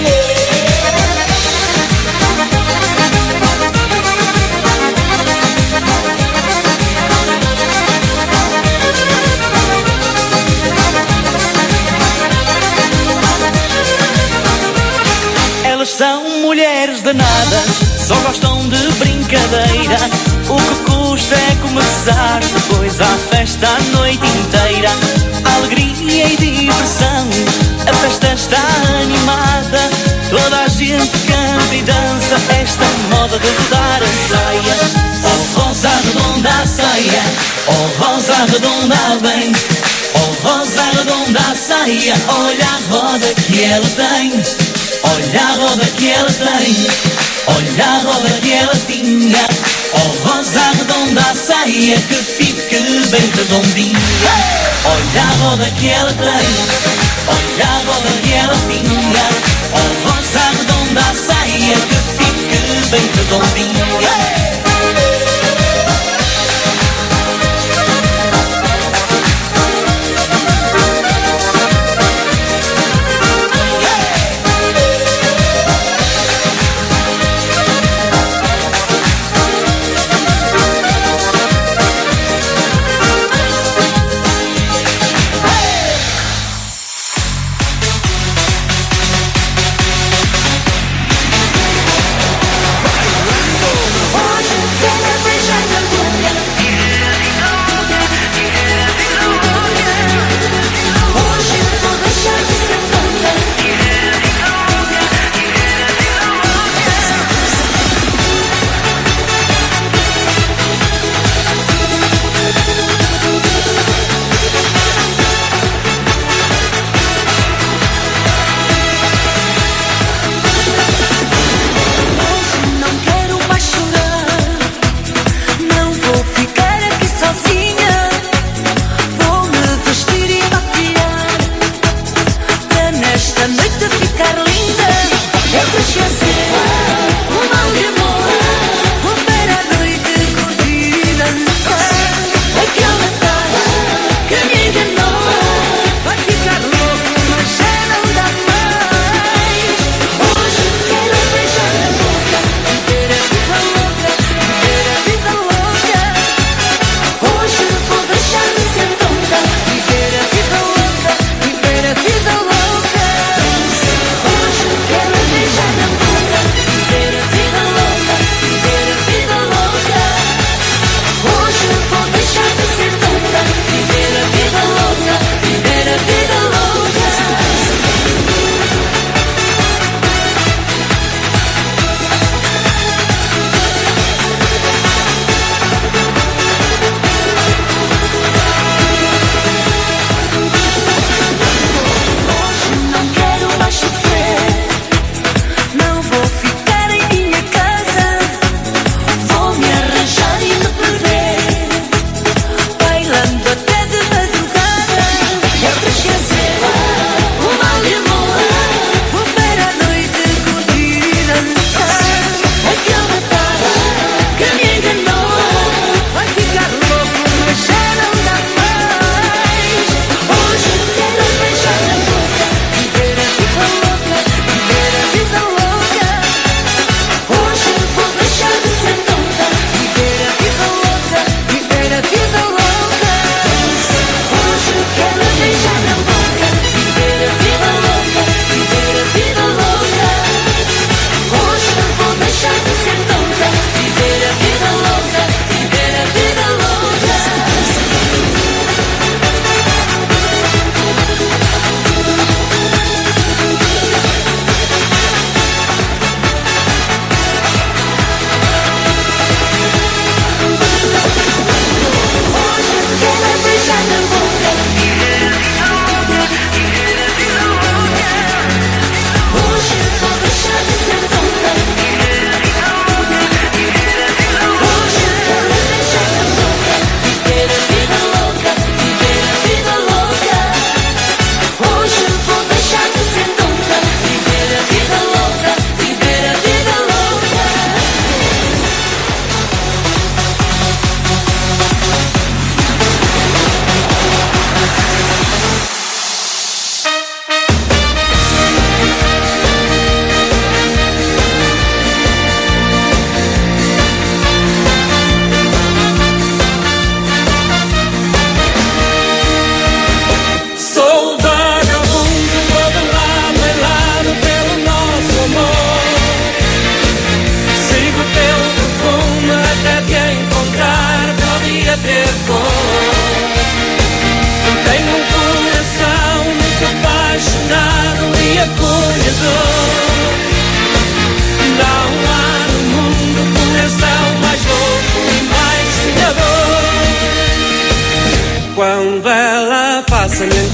Elas são mulheres danadas, só gostam de brincadeira. O que custa é começar, depois há festa a noite inteira. Alegria e diversão, a festa está animada. Toda a gente canta e dança esta moda de rodar a saia. Oh rosa redonda a saia, oh rosa redonda bem. Oh rosa redonda a saia, olha a roda que ela tem. Olha a roda que ela tem, olha a roda que ela tinha. Oh rosa redonda a saia, que fique bem redondinha. Olha a roda que ela tem, olha a roda que ela tinha. Oh rosa redonda a saia, que fique bem redondinha.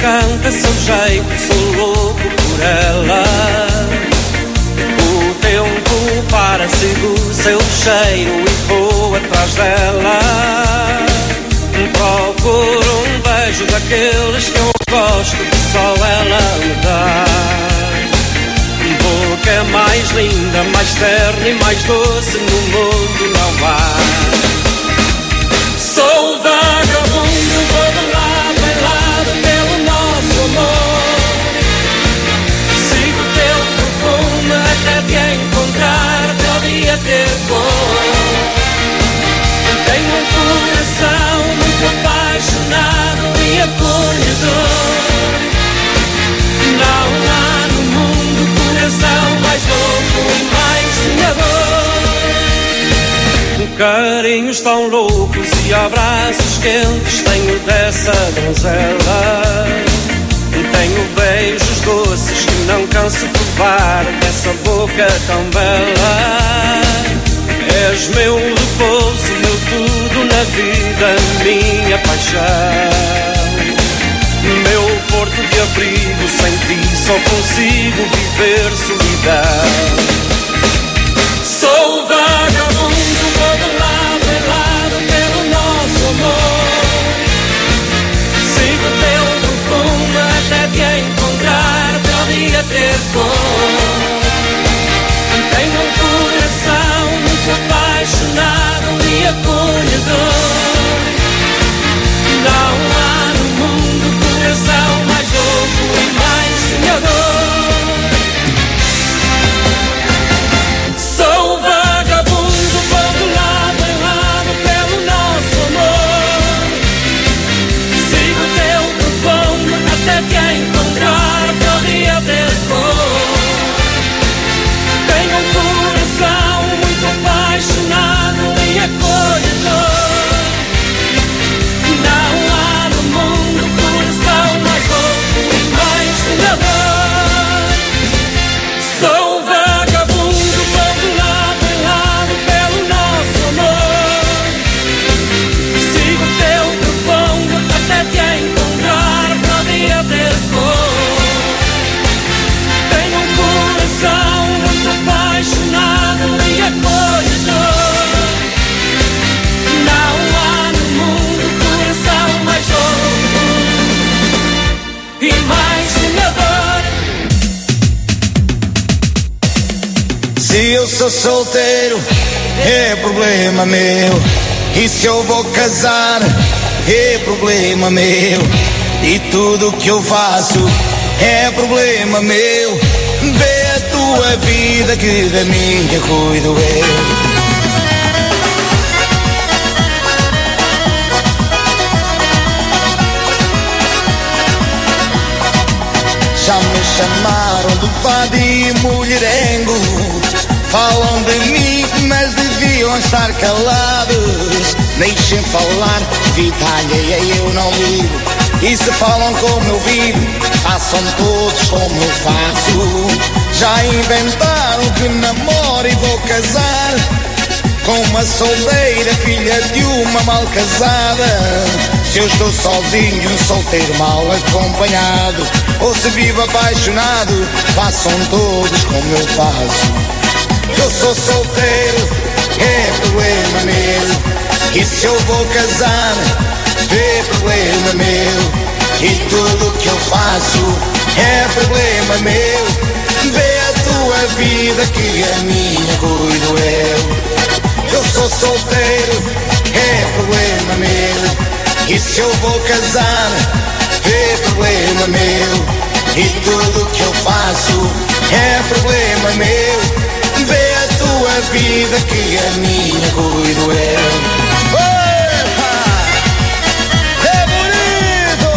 canta seu jeito, sou louco por ela. O tempo para, sigo o seu cheiro e vou atrás dela. Procuro um beijo daqueles que eu gosto, que só ela me dá. Boca é mais linda, mais terna e mais doce, no mundo não há. Sou vagabundo, vou de lado em lado pelo nosso amor. Sigo teu perfume até te encontrar, até o dia ter cor. Tenho um coração muito apaixonado e acolhedor. Não há no mundo coração mais louco e mais sonhador. Carinhos tão loucos e abraços quentes tenho dessa donzela. Tenho beijos doces que não canso de provar dessa boca tão bela. És meu repouso, meu tudo na vida, minha paixão. Meu porto de abrigo, sem ti só consigo viver solidão. Sou vagabundo, vou de lado em lado pelo nosso amor. Sigo teu perfume até te encontrar, até o dia ter cor. Tenho um coração muito apaixonado e acolhedor. Não há no mundo coração mais louco e mais sonhador. Sou vagabundo, vou de lado em lado pelo nosso amor. Sigo teu perfume até te encontrar, até o dia ter cor. Tenho um coração muito apaixonado e acolhedor. Não há no mundo coração mais louco e mais sonhador. Sou vagabundo, vou de lado em lado pelo nosso amor. Sigo teu perfume até te encontrar, para o dia ter cor. Tenho um coração muito apaixonado e acolhedor. Não há no mundo coração mais louco e mais sonhador. Se eu sou solteiro, é problema meu. E se eu vou casar, é problema meu. E tudo que eu faço é problema meu. Vê a tua vida que da minha cuido eu. Já me chamaram de vadio e mulherengo. Falam de mim, mas deviam estar calados. Deixem falar, vitalha e eu não ligo. E se falam como eu vivo, façam todos como eu faço. Já inventaram que namoro e vou casar com uma solteira, filha de uma mal casada. Se eu estou sozinho, um solteiro mal acompanhado, ou se vivo apaixonado, façam todos como eu faço. Eu sou solteiro, é problema meu. E se eu vou casar, é problema meu. E tudo que eu faço é problema meu. Vê a tua vida que a minha cuido eu. Eu sou solteiro, é problema meu. E se eu vou casar, é problema meu. E tudo que eu faço é problema meu. Vê a tua vida que a minha cuido eu. É bonito!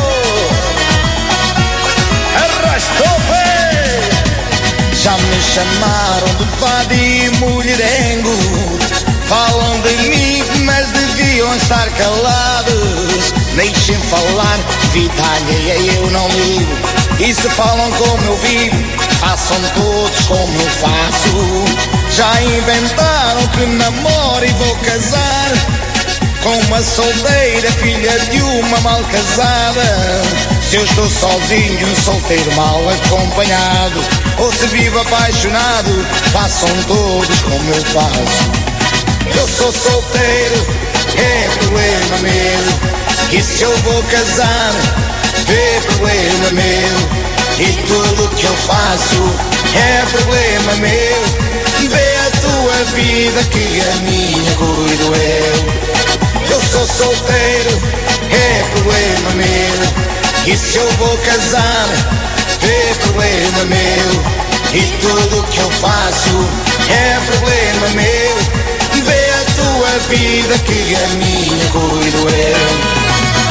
Arrastou bem! Já me chamaram de vadio e mulherengo. Falam de mim, mas deviam estar calados. Deixem falar, vitalha e eu não ligo. E se falam como eu vivo, façam todos como eu faço. Já inventaram que namoro e vou casar com uma solteira, filha de uma mal casada. Se eu estou sozinho, solteiro mal acompanhado, ou se vivo apaixonado, façam todos como eu faço. Eu sou solteiro, é problema meu, e se eu vou casar, é problema meu. E tudo que eu faço é problema meu. Vê a tua vida que a minha cuido eu. Eu sou solteiro, é problema meu. E se eu vou casar, é problema meu. E tudo que eu faço é problema meu. Vê a tua vida que a minha cuido eu.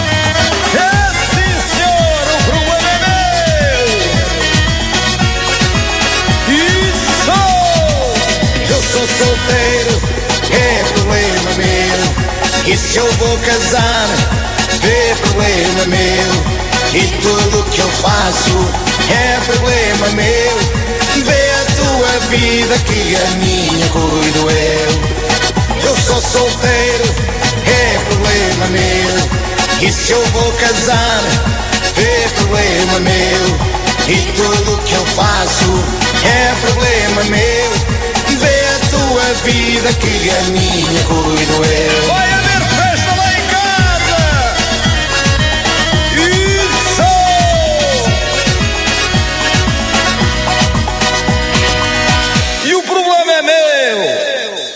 Sou solteiro, é problema meu. E se eu vou casar, é problema meu. E tudo que eu faço é problema meu. Vê a tua vida que a minha cuido eu. Eu sou solteiro, é problema meu. E se eu vou casar, é problema meu. E tudo que eu faço é problema meu. Vê a tua vida que a minha cuido eu. Vai haver festa lá em casa! Isso! E o problema é meu!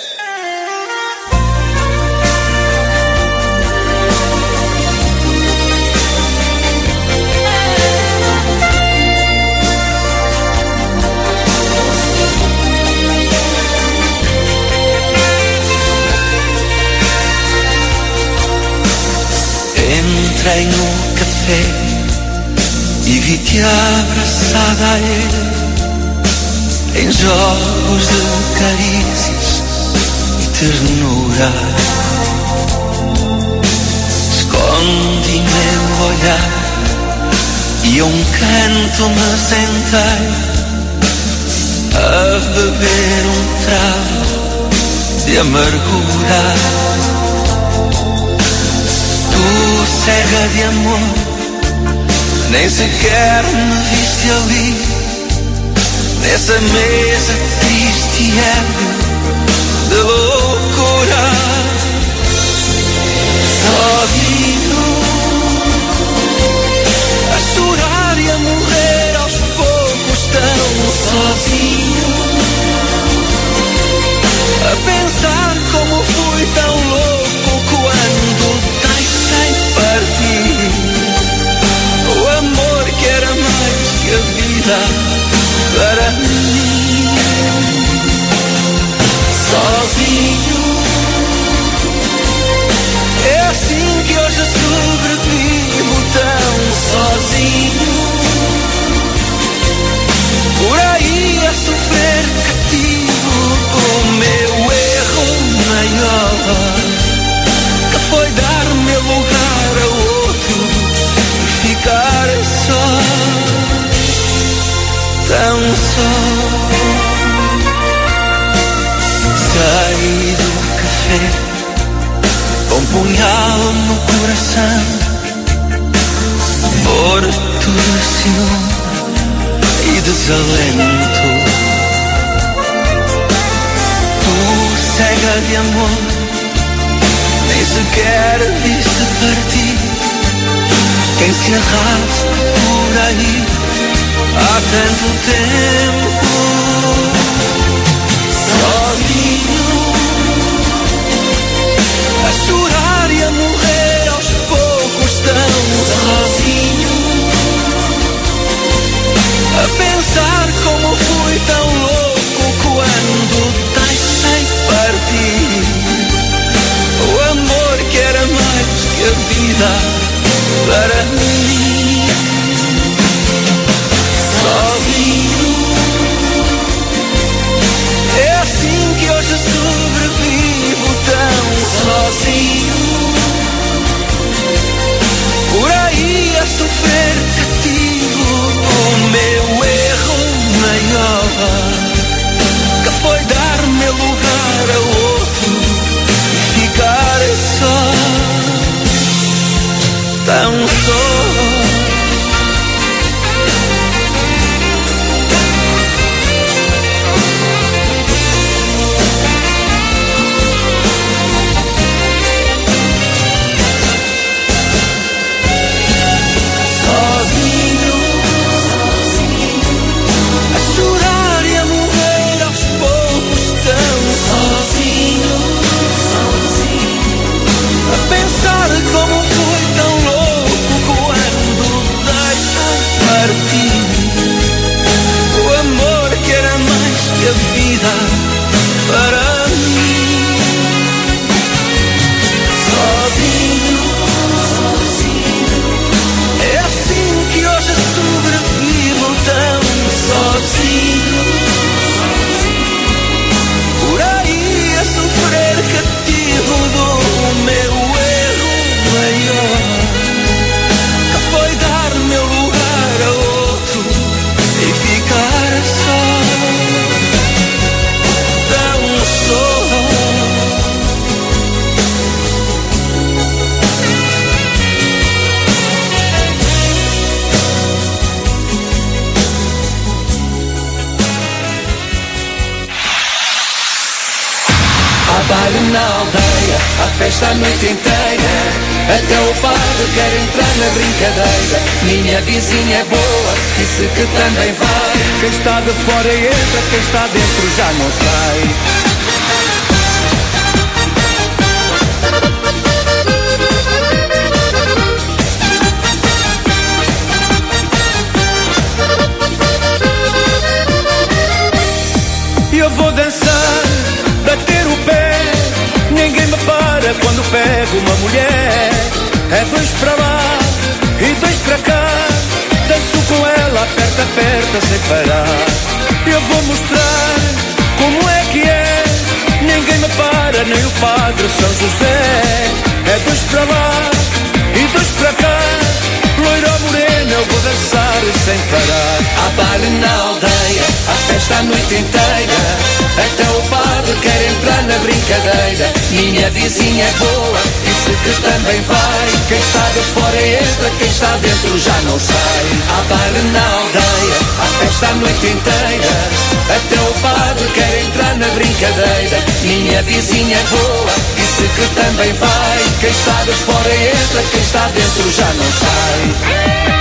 Entrei no café e vi-te abraçada a ele, em jogos de carícias e ternura. Escondi meu olhar e a um canto me sentei a beber um trago de amargura. Tu, cega de amor, nem sequer me viste ali, nessa mesa triste e ébrio de loucura. Sozinho, a chorar e a morrer aos poucos, tão sozinho, a pensar como fui tão louco quando deixei partir o amor que era mais que a vida para mim. Sozinho, é assim que hoje sobrevivo, tão sozinho, por aí a sofrer cativo do meu erro maior, que foi dar o meu lugar a outro e ficar só, tão só. Saí do café com um punhal no coração, morto de ciúme e desalento. Tu, cega de amor, nem sequer viste partir quem se arrasta por aí há tanto tempo. Sozinho, a chorar e a morrer aos poucos, tão sozinho, a pensar como fui tão louco quando deixei partir o amor que era mais que a vida para mim. Sozinho, baile na aldeia, há festa a noite inteira. Até o padre quer entrar na brincadeira. Minha vizinha é boa, disse que também vai. Quem está de fora entra, quem está dentro já não sai. Eu vou dançar, bater o pé, ninguém me para quando pego uma mulher. É dois para lá e dois para cá, danço com ela, aperta, aperta sem parar. Eu vou mostrar como é que é, ninguém me para, nem o padre São José. É dois para lá e dois para cá, loira ou morena, eu vou dançar sem parar. Há baile na aldeia, há festa a noite inteira. Até o padre quer entrar na brincadeira. Minha vizinha é boa, disse que também vai. Quem está de fora entra, quem está dentro já não sai. Há baile na aldeia, há festa a noite inteira. Até o padre quer entrar na brincadeira. Minha vizinha é boa, disse que também vai. Quem está de fora entra, quem está dentro já não sai.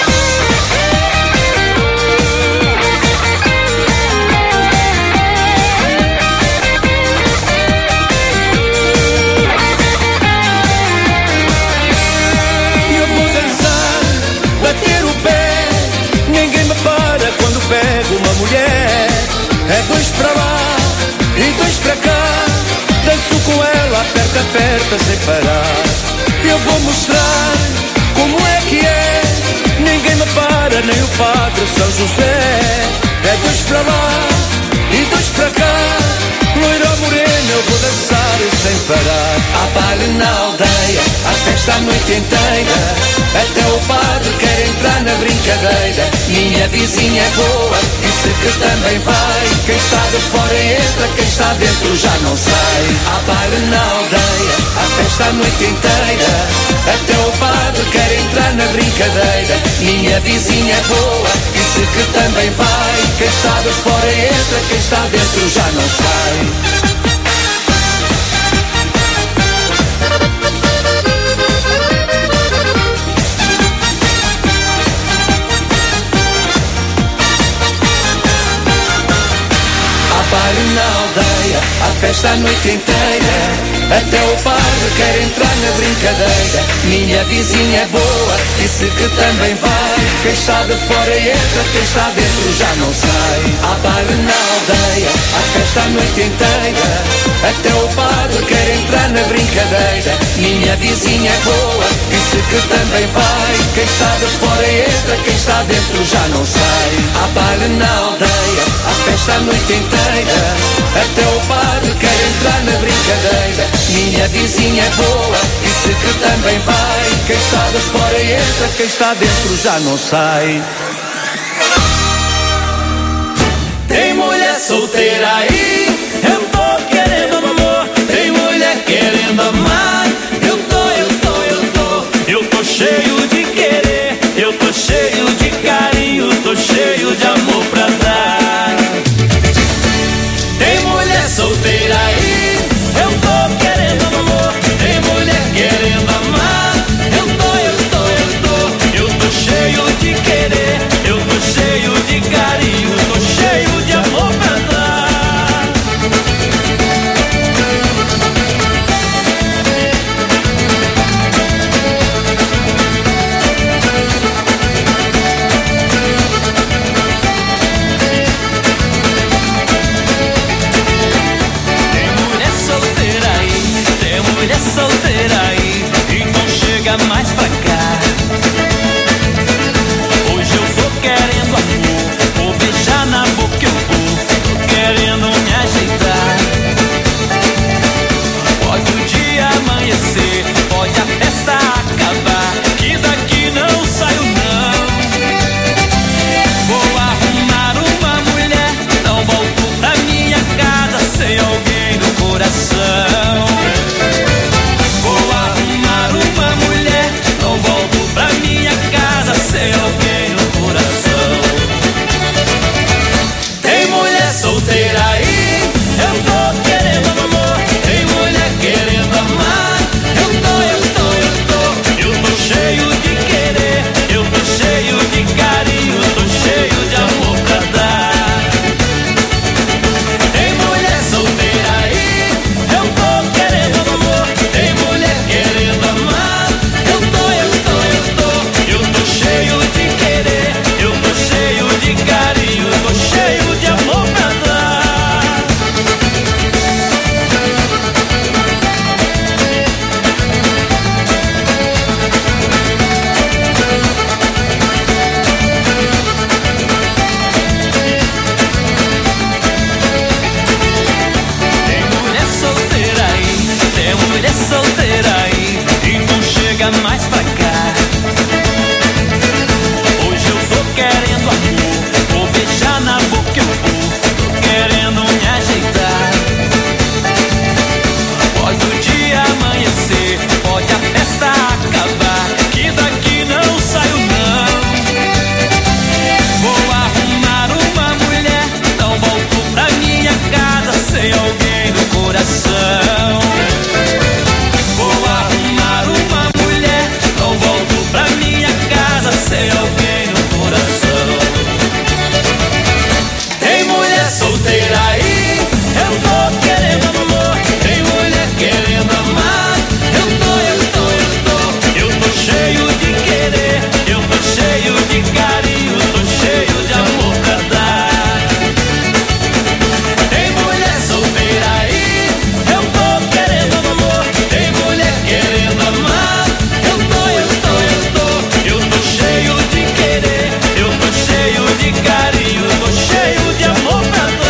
Bater o pé, ninguém me para quando pego uma mulher. É dois para lá e dois para cá, danço com ela, aperta, aperta sem parar. Eu vou mostrar como é que é, ninguém me para, nem o padre São José. É dois para lá e dois para cá, loira morena, eu vou dançar sem parar. Há baile na aldeia, há festa a noite inteira. Até o padre quer entrar na brincadeira. Minha vizinha é boa, disse que também vai. Quem está de fora entra, quem está dentro já não sai. Há baile na aldeia, há festa a noite inteira. Até o padre quer entrar na brincadeira. Minha vizinha é boa, disse que também vai. Quem está de fora entra, quem está dentro já não sai. Baile na aldeia, há festa a noite inteira. Até o padre quer entrar na brincadeira. Minha vizinha é boa, disse que também vai. Quem está de fora entra, quem está dentro já não sai. Há baile na aldeia, há festa a noite inteira. Até o padre quer entrar na brincadeira. Minha vizinha é boa, disse que também vai. Quem está de fora entra, quem está dentro já não sai. Há baile na aldeia, há festa a noite inteira. Até o padre quer entrar na brincadeira. Minha vizinha é boa, disse que também vai. Quem está de fora entra, quem está dentro já não sai. Tem mulher solteira aí, eu tô querendo amor. Tem mulher querendo amar, eu tô, eu tô, eu tô. Eu tô cheio de querer, eu tô cheio de carinho, tô cheio de amor pra dar. Tem mulher solteira aí, eu tô querendo amor. Tem mulher querendo amar, eu tô, eu tô, eu tô. Eu tô cheio de querer, eu tô cheio de carinho, tô cheio de amor pra dar. Mulher solteira aí, então chega mais pra cá. Hoje eu tô querendo amor, vou beijar na boca eu vou, tô querendo me ajeitar. Pode o dia amanhecer, pode a festa acabar, que daqui não saio não. Vou arrumar uma mulher, não volto da minha casa sem alguém no coração. Vou arrumar uma mulher, não coração. Vou arrumar uma mulher, não volto pra minha casa sem alguém no coração. Tem mulher solteira aí, eu tô querendo amor. Tem mulher querendo amar, eu tô, eu tô, eu tô. Eu tô cheio de querer, eu tô cheio de carinho, tô cheio de amor pra dar. Tem mulher solteira aí, eu tô querendo amor. Tem mulher querendo amar, eu tô, eu tô, eu tô. Eu tô cheio de querer, eu tô cheio de carinho, tô cheio de amor pra dar.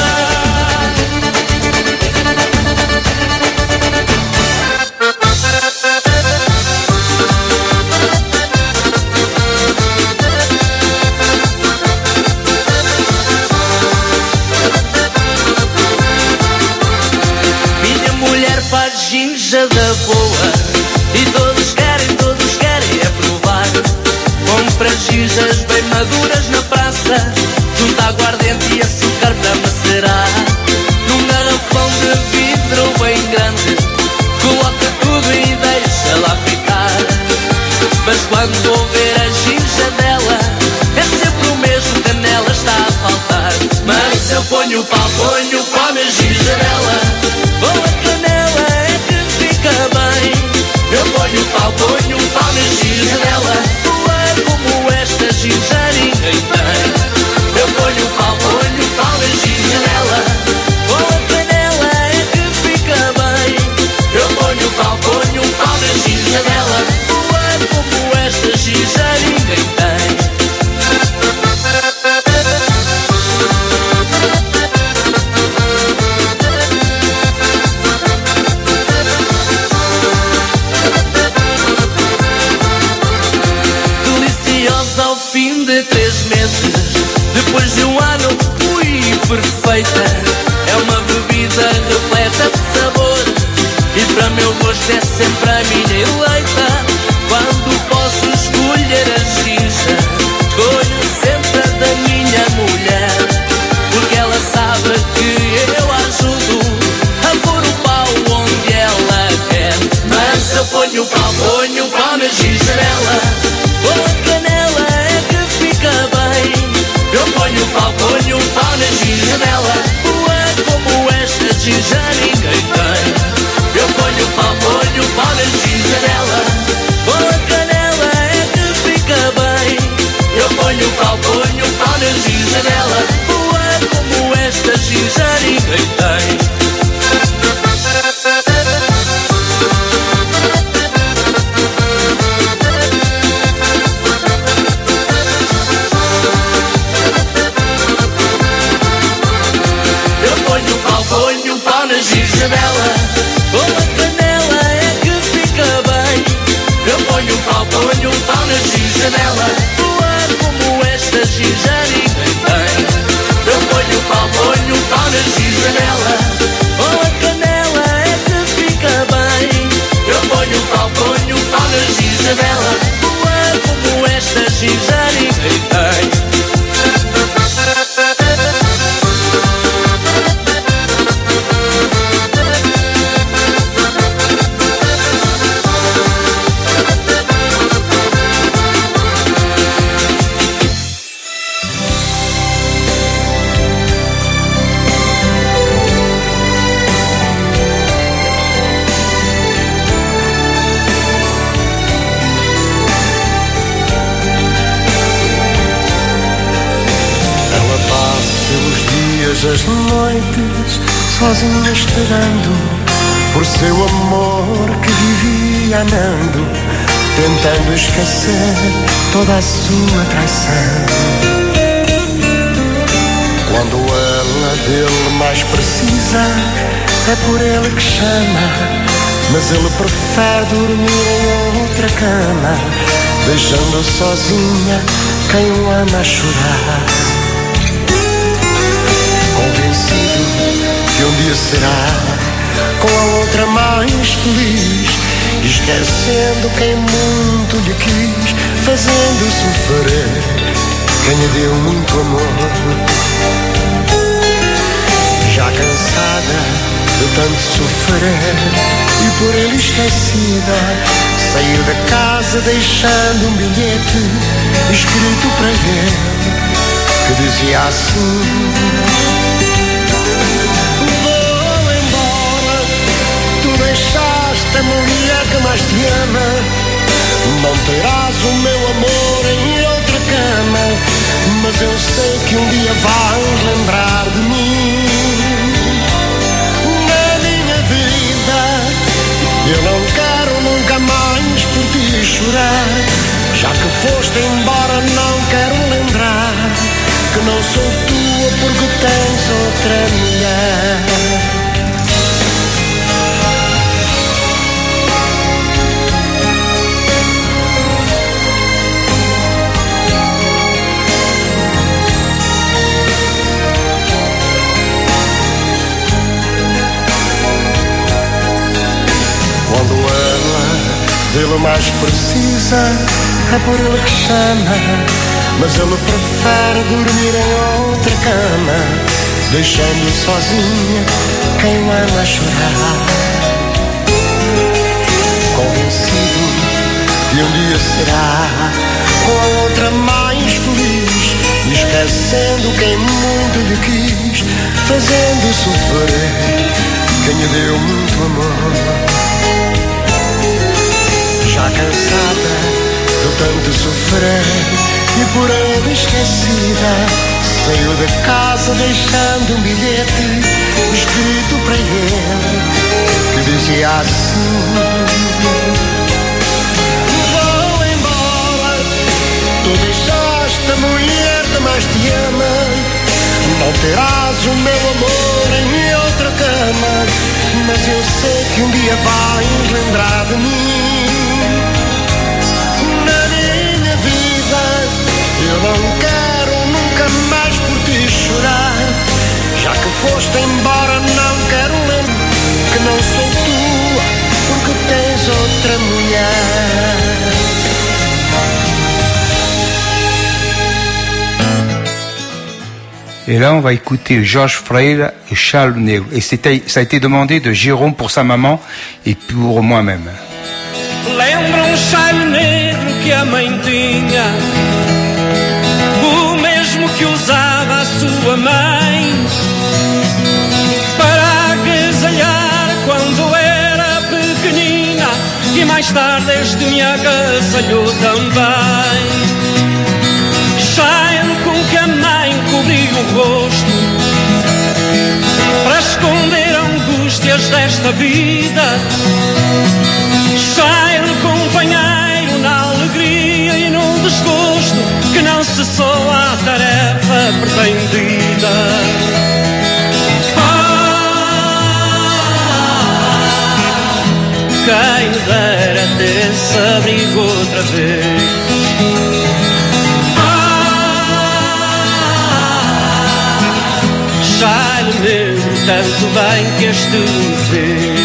Minha mulher faz ginja da boa e todos querem, todos querem é provar. Compra ginjas bem maduras na praça, junta aguardente e açúcar para macerar. Num garrafão de vidro bem grande, coloca tudo e deixa lá ficar. Mas quando vou ver a ginja dela, é sempre o mesmo, canela está a faltar. Mas eu ponho o pau, ponho o pau na ginja dela, boa canela é que fica bem. Eu ponho o pau, ponho o pau na ginja dela, boa como esta ginja ninguém tem. Eu ponho o pau, ponho o pau na ginja dela, boa canela é que fica bem. Eu ponho o pau, ponho o pau na ginja dela, boa como esta ginja ninguém tem. Deliciosa ao fim de três meses, depois de um ano, ui, perfeita. É uma bebida repleta de sabor e para meu gosto é sempre a minha eleita. Quando posso escolher a ginja, escolho sempre a da minha mulher, porque ela sabe que eu ajudo a pôr o pau onde ela quer. Mas eu ponho o pau, ponho o pau na ginja dela, boa canela é que fica bem. Eu ponho o pau, ponho o pau na ginja dela, boa como esta ginja ninguém tem. Eu ponho o pau, ponho o pau na ginja dela, boa canela é que fica bem. Eu ponho o pau, ponho o pau na ginja dela, boa como esta ginja ninguém tem. Eu ponho o pau, ponho o pau na ginja dela, boa canela é que fica bem. Eu ponho o pau, ponho o pau na ginja dela, boa como esta ginja ninguém tem. Eu ponho o pau, ponho o pau na ginja dela, boa canela é que fica bem. Eu ponho o pau, ponho o pau na ginja dela, boa como esta ginja ninguém tem. As noites sozinha esperando por seu amor que vivia amando, tentando esquecer toda a sua traição. Quando ela dele mais precisa, é por ele que chama, mas ele prefere dormir em outra cama, deixando sozinha quem o ama a chorar. Convencido que um dia será com a outra mais feliz, esquecendo quem muito lhe quis, fazendo sofrer quem lhe deu muito amor. Já cansada de tanto sofrer e por ele esquecida, saiu da casa deixando um bilhete escrito para ele que dizia assim: vou embora, tu deixaste a mulher que mais te ama, não terás o meu amor em outra cama, mas eu sei que um dia vais lembrar de mim. Na minha vida eu não quero nunca mais por ti chorar, já que foste embora não quero lembrar que não sou tua porque tens outra mulher. Quando ela dele mais precisa, é por ele que chama, mas ele prefere dormir em outra cama, deixando sozinha quem o ama a chorar. Convencido que um dia será com a outra mais feliz, esquecendo quem muito lhe quis, fazendo sofrer quem lhe deu muito amor. Já cansada de tanto sofrer e por ele esquecida, saiu da casa deixando um bilhete escrito para ele que dizia assim: vou embora, tu deixaste a mulher que mais te ama, não terás o meu amor em outra cama, mas eu sei que um dia vais lembrar de mim. Eu não quero nunca mais por ti chorar, já que foste embora não quero lembrar que não sou tua porque tens outra mulher. Et là, on va écouter Georges Freire et Charles Negro. Et c'était, ça a été demandé de Jérôme pour sa maman et pour moi-même. Lembra um Charles Negro que a mãe tinha, o mesmo que usava a sua mãe para agasalhar quando era pequenina, e mais tarde este me agasalhou também. Charles com que a mãe cobria o rosto para esconder angústias desta vida. Charles companheiro na alegria e no desgosto, que não cessou a tarefa pretendida. Ah, quem me dera ter esse abrigo outra vez. Ah, Charles Negro, tanto bem que este me fez.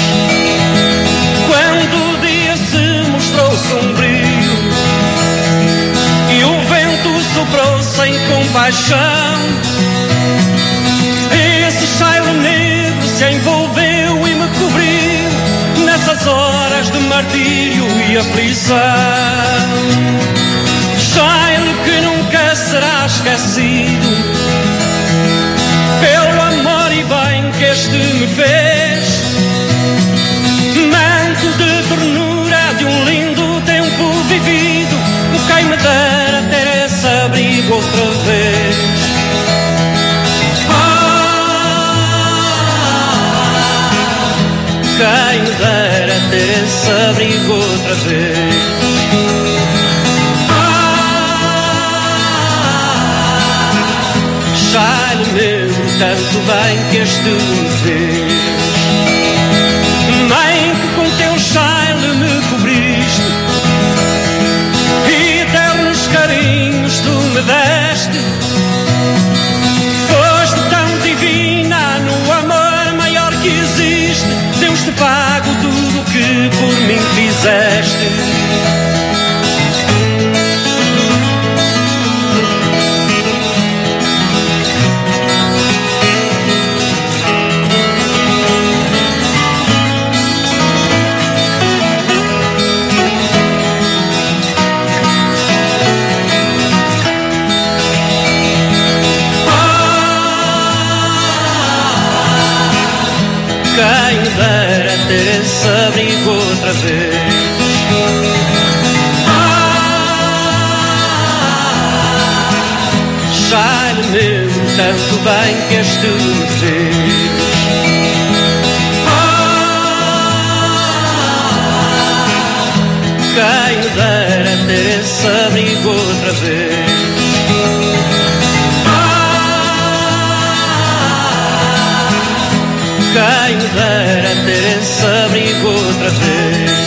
Quando o dia se mostrou sombrio e o vento soprou sem compaixão, esse Charles Negro se envolveu e me cobriu nessas horas de martírio e aflição. Charles que nunca será esquecido pelo amor e bem que este me fez, manto de ternura de um lindo tempo vivido, quem me dera ter esse abrigo outra vez. Ah, quem me dera ter esse abrigo outra vez. Ah, Charles Negro, tanto bem que este me fez. Mãe que com teu Charles me cobriste e eternos carinhos tu me deste, foste tão divina no amor maior que existe. Deus te pago tudo o que por mim fizeste. dera ter esse abrigo outra vez. Já-lhe mesmo tanto bem que este me fez. Quem me dera ter esse abrigo outra vez. Quem me dera ter esse abrigo outra vez.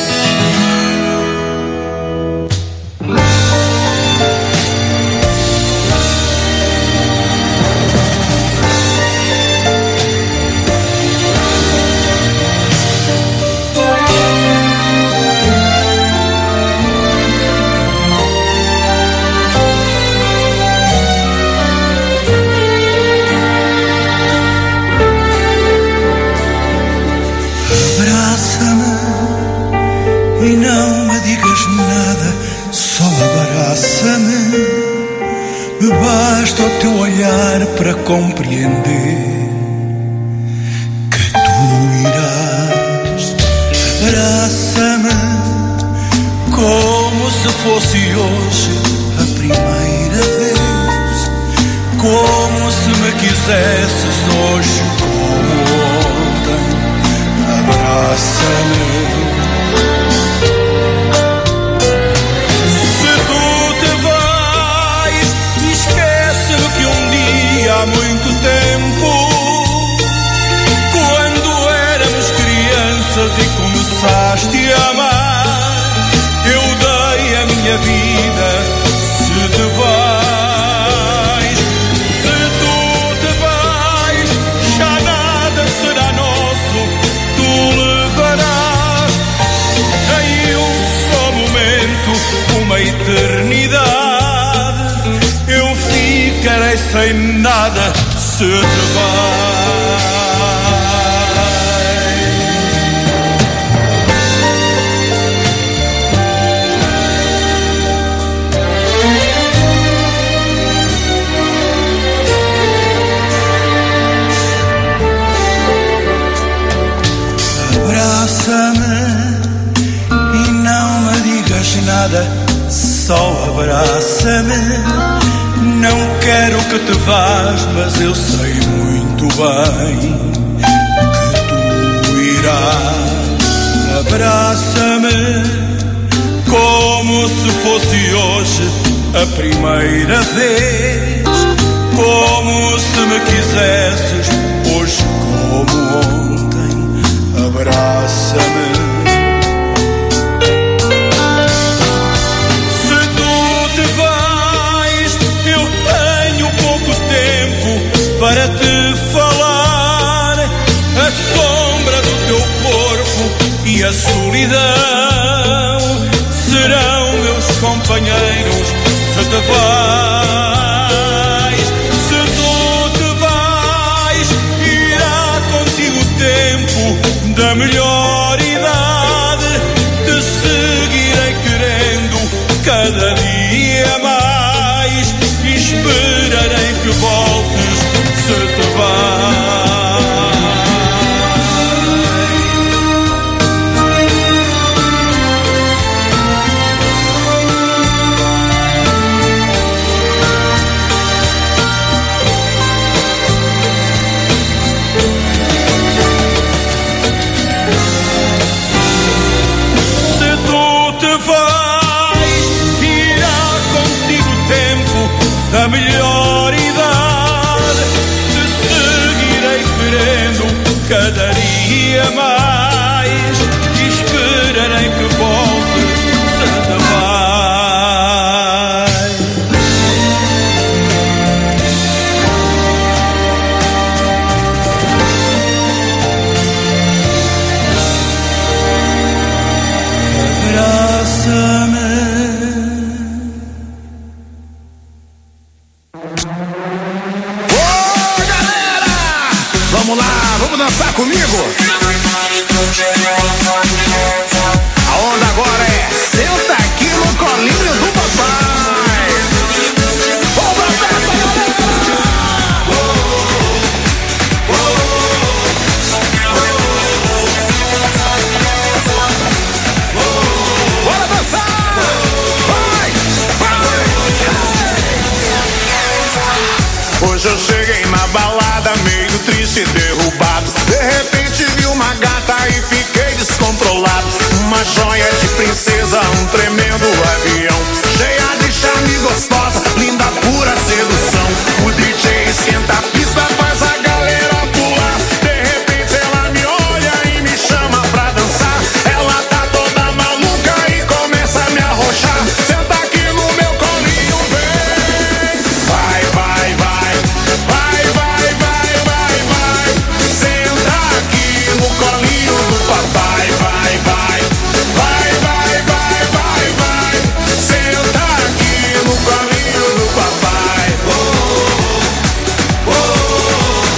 E não me digas nada, só abraça-me. Me basta o teu olhar para compreender que tu irás. Abraça-me como se fosse hoje a primeira vez, como se me quisesses hoje como ontem. Abraça-me. Há muito tempo, quando éramos crianças e começaste a amar, eu dei a minha vida. Se te vais, se tu te vais, já nada será nosso. Tu levarás em um só momento uma eternidade. Eu ficarei sem nada se te vais. Abraça-me e não me digas nada, só abraça-me. Não quero que te vás, mas eu sei muito bem que tu irás. Abraça-me como se fosse hoje a primeira vez, como se me quisesses hoje como ontem. Abraça-me. Para te falar, a sombra do teu corpo e a solidão serão meus companheiros. Se te vais, se tu te vais, irá contigo o tempo da melhor idade. Te seguirei querendo cada dia mais e esperarei que voltes. Se te vais. Se tu te vais, irá contigo o tempo da melhor idade. Cada dia mais e esperarei que volte. Se te vai. Abraça-me. Ô, galera! Vamos lá, vamos dançar comigo? A onda agora um tremendo avião. Cheia de charme gostosa, linda pura sedução. O D J esquenta a pista, faz a galera pular. De repente ela me olha e me chama pra dançar. Ela tá toda maluca e começa a me arrochar. Senta aqui no meu colinho, vem. Vai, vai, vai, vai, vai, vai, vai, vai. Senta aqui no colinho do papai. Vai, vai, vai, vai, vai, vai, vai. Senta aqui no colinho do papai. Oh, oh, oh.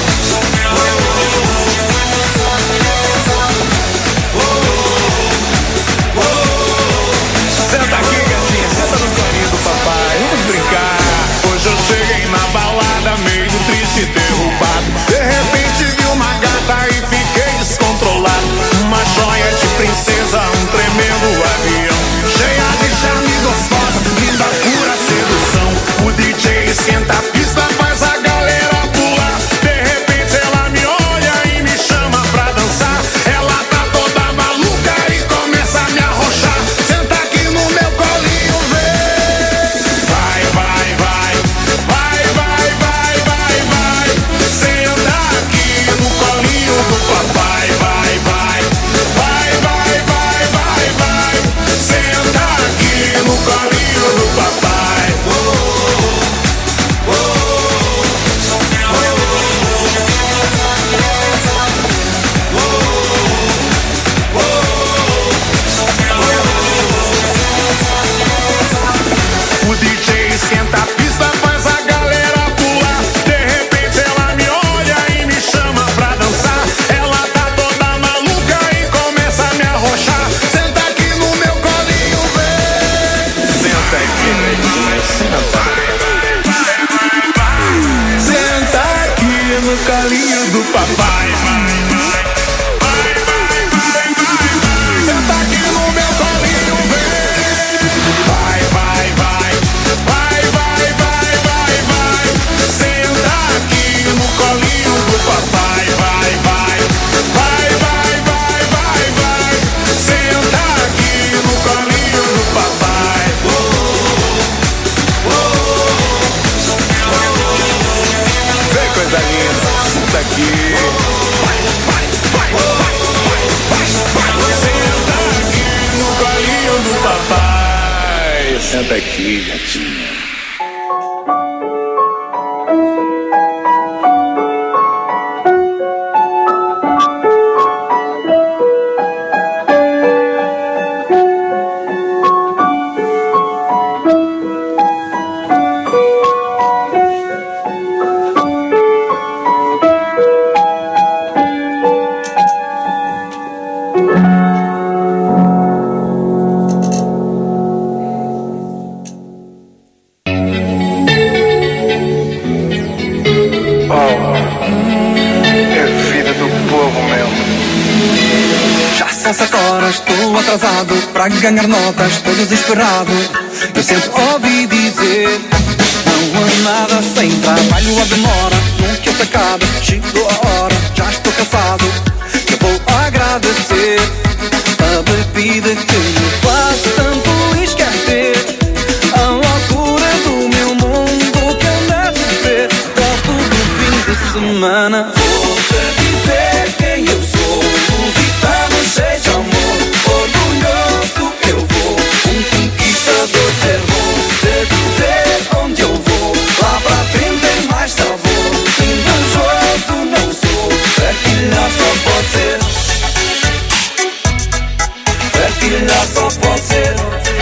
Senta aqui, gatinha, senta no colinho do papai. Vamos brincar. Hoje eu cheguei na balada meio triste e derrubado. De repente vi uma gata e fiquei descontrolado. Uma joia de princesa, um tremendo avião. Cheia de charme gostosa, linda pura sedução. O D J esquenta a pista, faz a galera pular. De repente ela me olha e me chama pra dançar. Ela tá toda maluca e começa a me arrochar. Senta aqui no meu colinho, vem. Vai, vai, vai, vai, vai, vai, vai, vai. Senta aqui no colinho do papai. Vai, vai, vai, vai, vai, vai, vai. Senta aqui no colinho do papai. Oh, oh, oh. O D J esquenta a pista, faz a galera pular. De repente ela me olha e me chama pra dançar. Ela tá toda maluca e começa a me arrochar. Senta aqui no meu colinho, vem. Senta aqui, neguinha, senta. Senta aqui no colinho do papai. Senta aqui no meu colinho, vem. Vai, vai, vai, vai, vai, vai, vai, vai. Senta aqui no colinho do papai. Vai, vai, vai, vai, vai, vai, vai. Senta aqui no colinho do papai. Oh, oh, oh. Vem, coisa linda, senta aqui. Senta aqui no colinho do papai. Senta aqui, gatinha. Estou atrasado para ganhar notas, estou desesperado. Eu sempre ouvi dizer: não há nada sem trabalho, a demora nunca se acaba. Chegou a hora, já estou cansado. Eu vou agradecer a bebida que me faz tanto esquecer a loucura do meu mundo que anda a sofrer. Gosto do fim de semana. Vou-te dizer quem eu sou, lusitano cheio de amor. Orgulhoso eu vou, um conquistador ser. Vou-te dizer onde eu vou, lá pra frente tem mais sabor. Invejoso não sou, partilhar só pode ser. Partilhar só pode ser.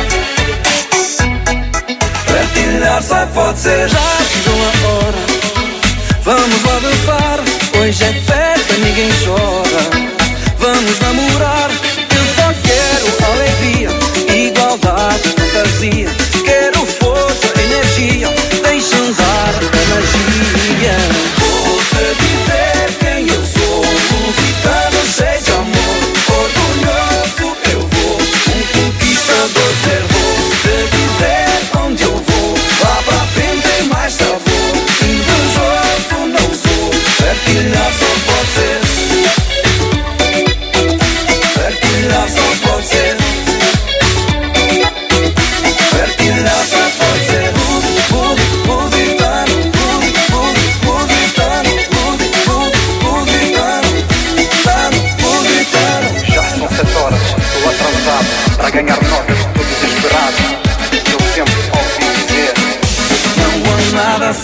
Partilhar só pode ser. Já chegou a hora, vamos lá dançar. Hoje é festa, ninguém chora. Vamos namorar. Eu só quero alegria, igualdade, fantasia. Quero força, energia. Deixa andar a magia. Vou-te dizer quem eu sou, lusitano cheio de amor. Orgulhoso eu vou, um conquistador ser. Vou-te dizer onde eu vou, lá pra frente tem mais sabor. Invejoso não sou, partilhar só pode ser.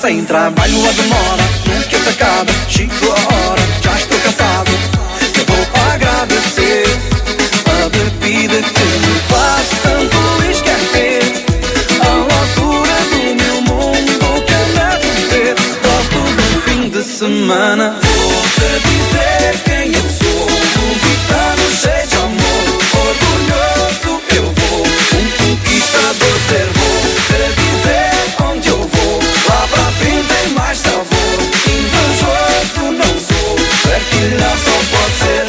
sem trabalho ou demora, nunca se acaba. Chegou a hora, já estou cansado. Eu vou agradecer a bebida que me faz tanto esquecer a loucura do meu mundo que deve ser. Gosto do fim de semana. Vou-te dizer quem eu sou, lusitano cheio de amor, orgulhoso eu vou, um conquistador ser. Vou-te dizer onde eu vou, lá pra frente tem mais sabor. Invejoso não sou, partilhar só pode ser.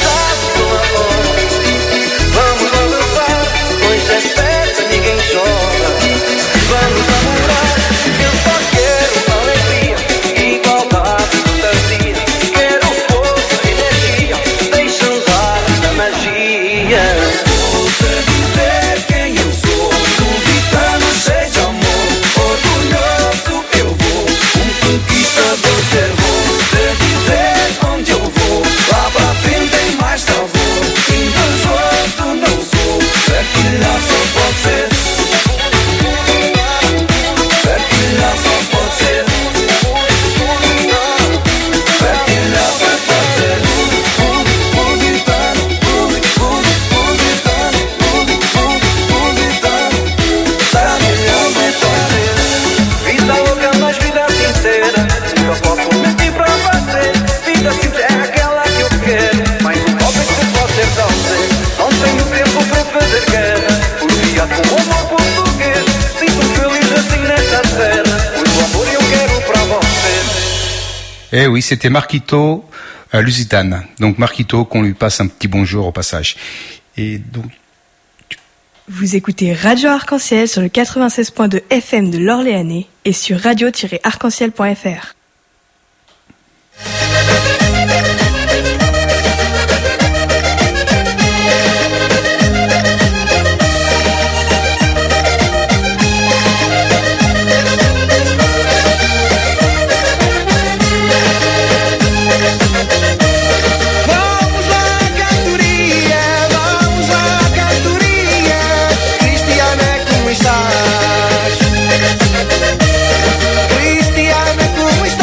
Vamos dançar, hoje é festa, ninguém chora. Vamos namorar, eu só quero alegria, igualdade, fantasia. Quero força, energia, deixa andar da magia. Vou-te dizer quem eu sou, lusitano cheio de amor, orgulhoso eu vou, um conquistador ser. Vou-te dizer onde eu vou, lá pra frente tem mais sabor. Invejoso não sou, partilhar só pode ser. Partilhar só pode ser. Partilhar só pode ser. Lusitano, lusitano, lusitano, lusitano, tá melhor vontade. Vida louca, mas vida sincera, nunca posso mentir pra você. Vida simples é aquela que eu quero, mas um golpe que pode ser você. Não tenho tempo pra fazer guerra, por dia com amor português. Sinto feliz assim nesta terra, pois o amor eu quero pra você. Eh oui, c'était Marquito euh, Lusitane. Donc Marquito, qu'on lui passe un petit bonjour au passage. Et donc, Vous écoutez Radio Arc-en-Ciel sur le quatre-vingt-seize point deux F M de l'Orléanais et sur radio tiret arc en ciel point f r. Vamos lá, cantoria, vamos lá, cantoria. Cristiana, como estás? Cristiana, como estás?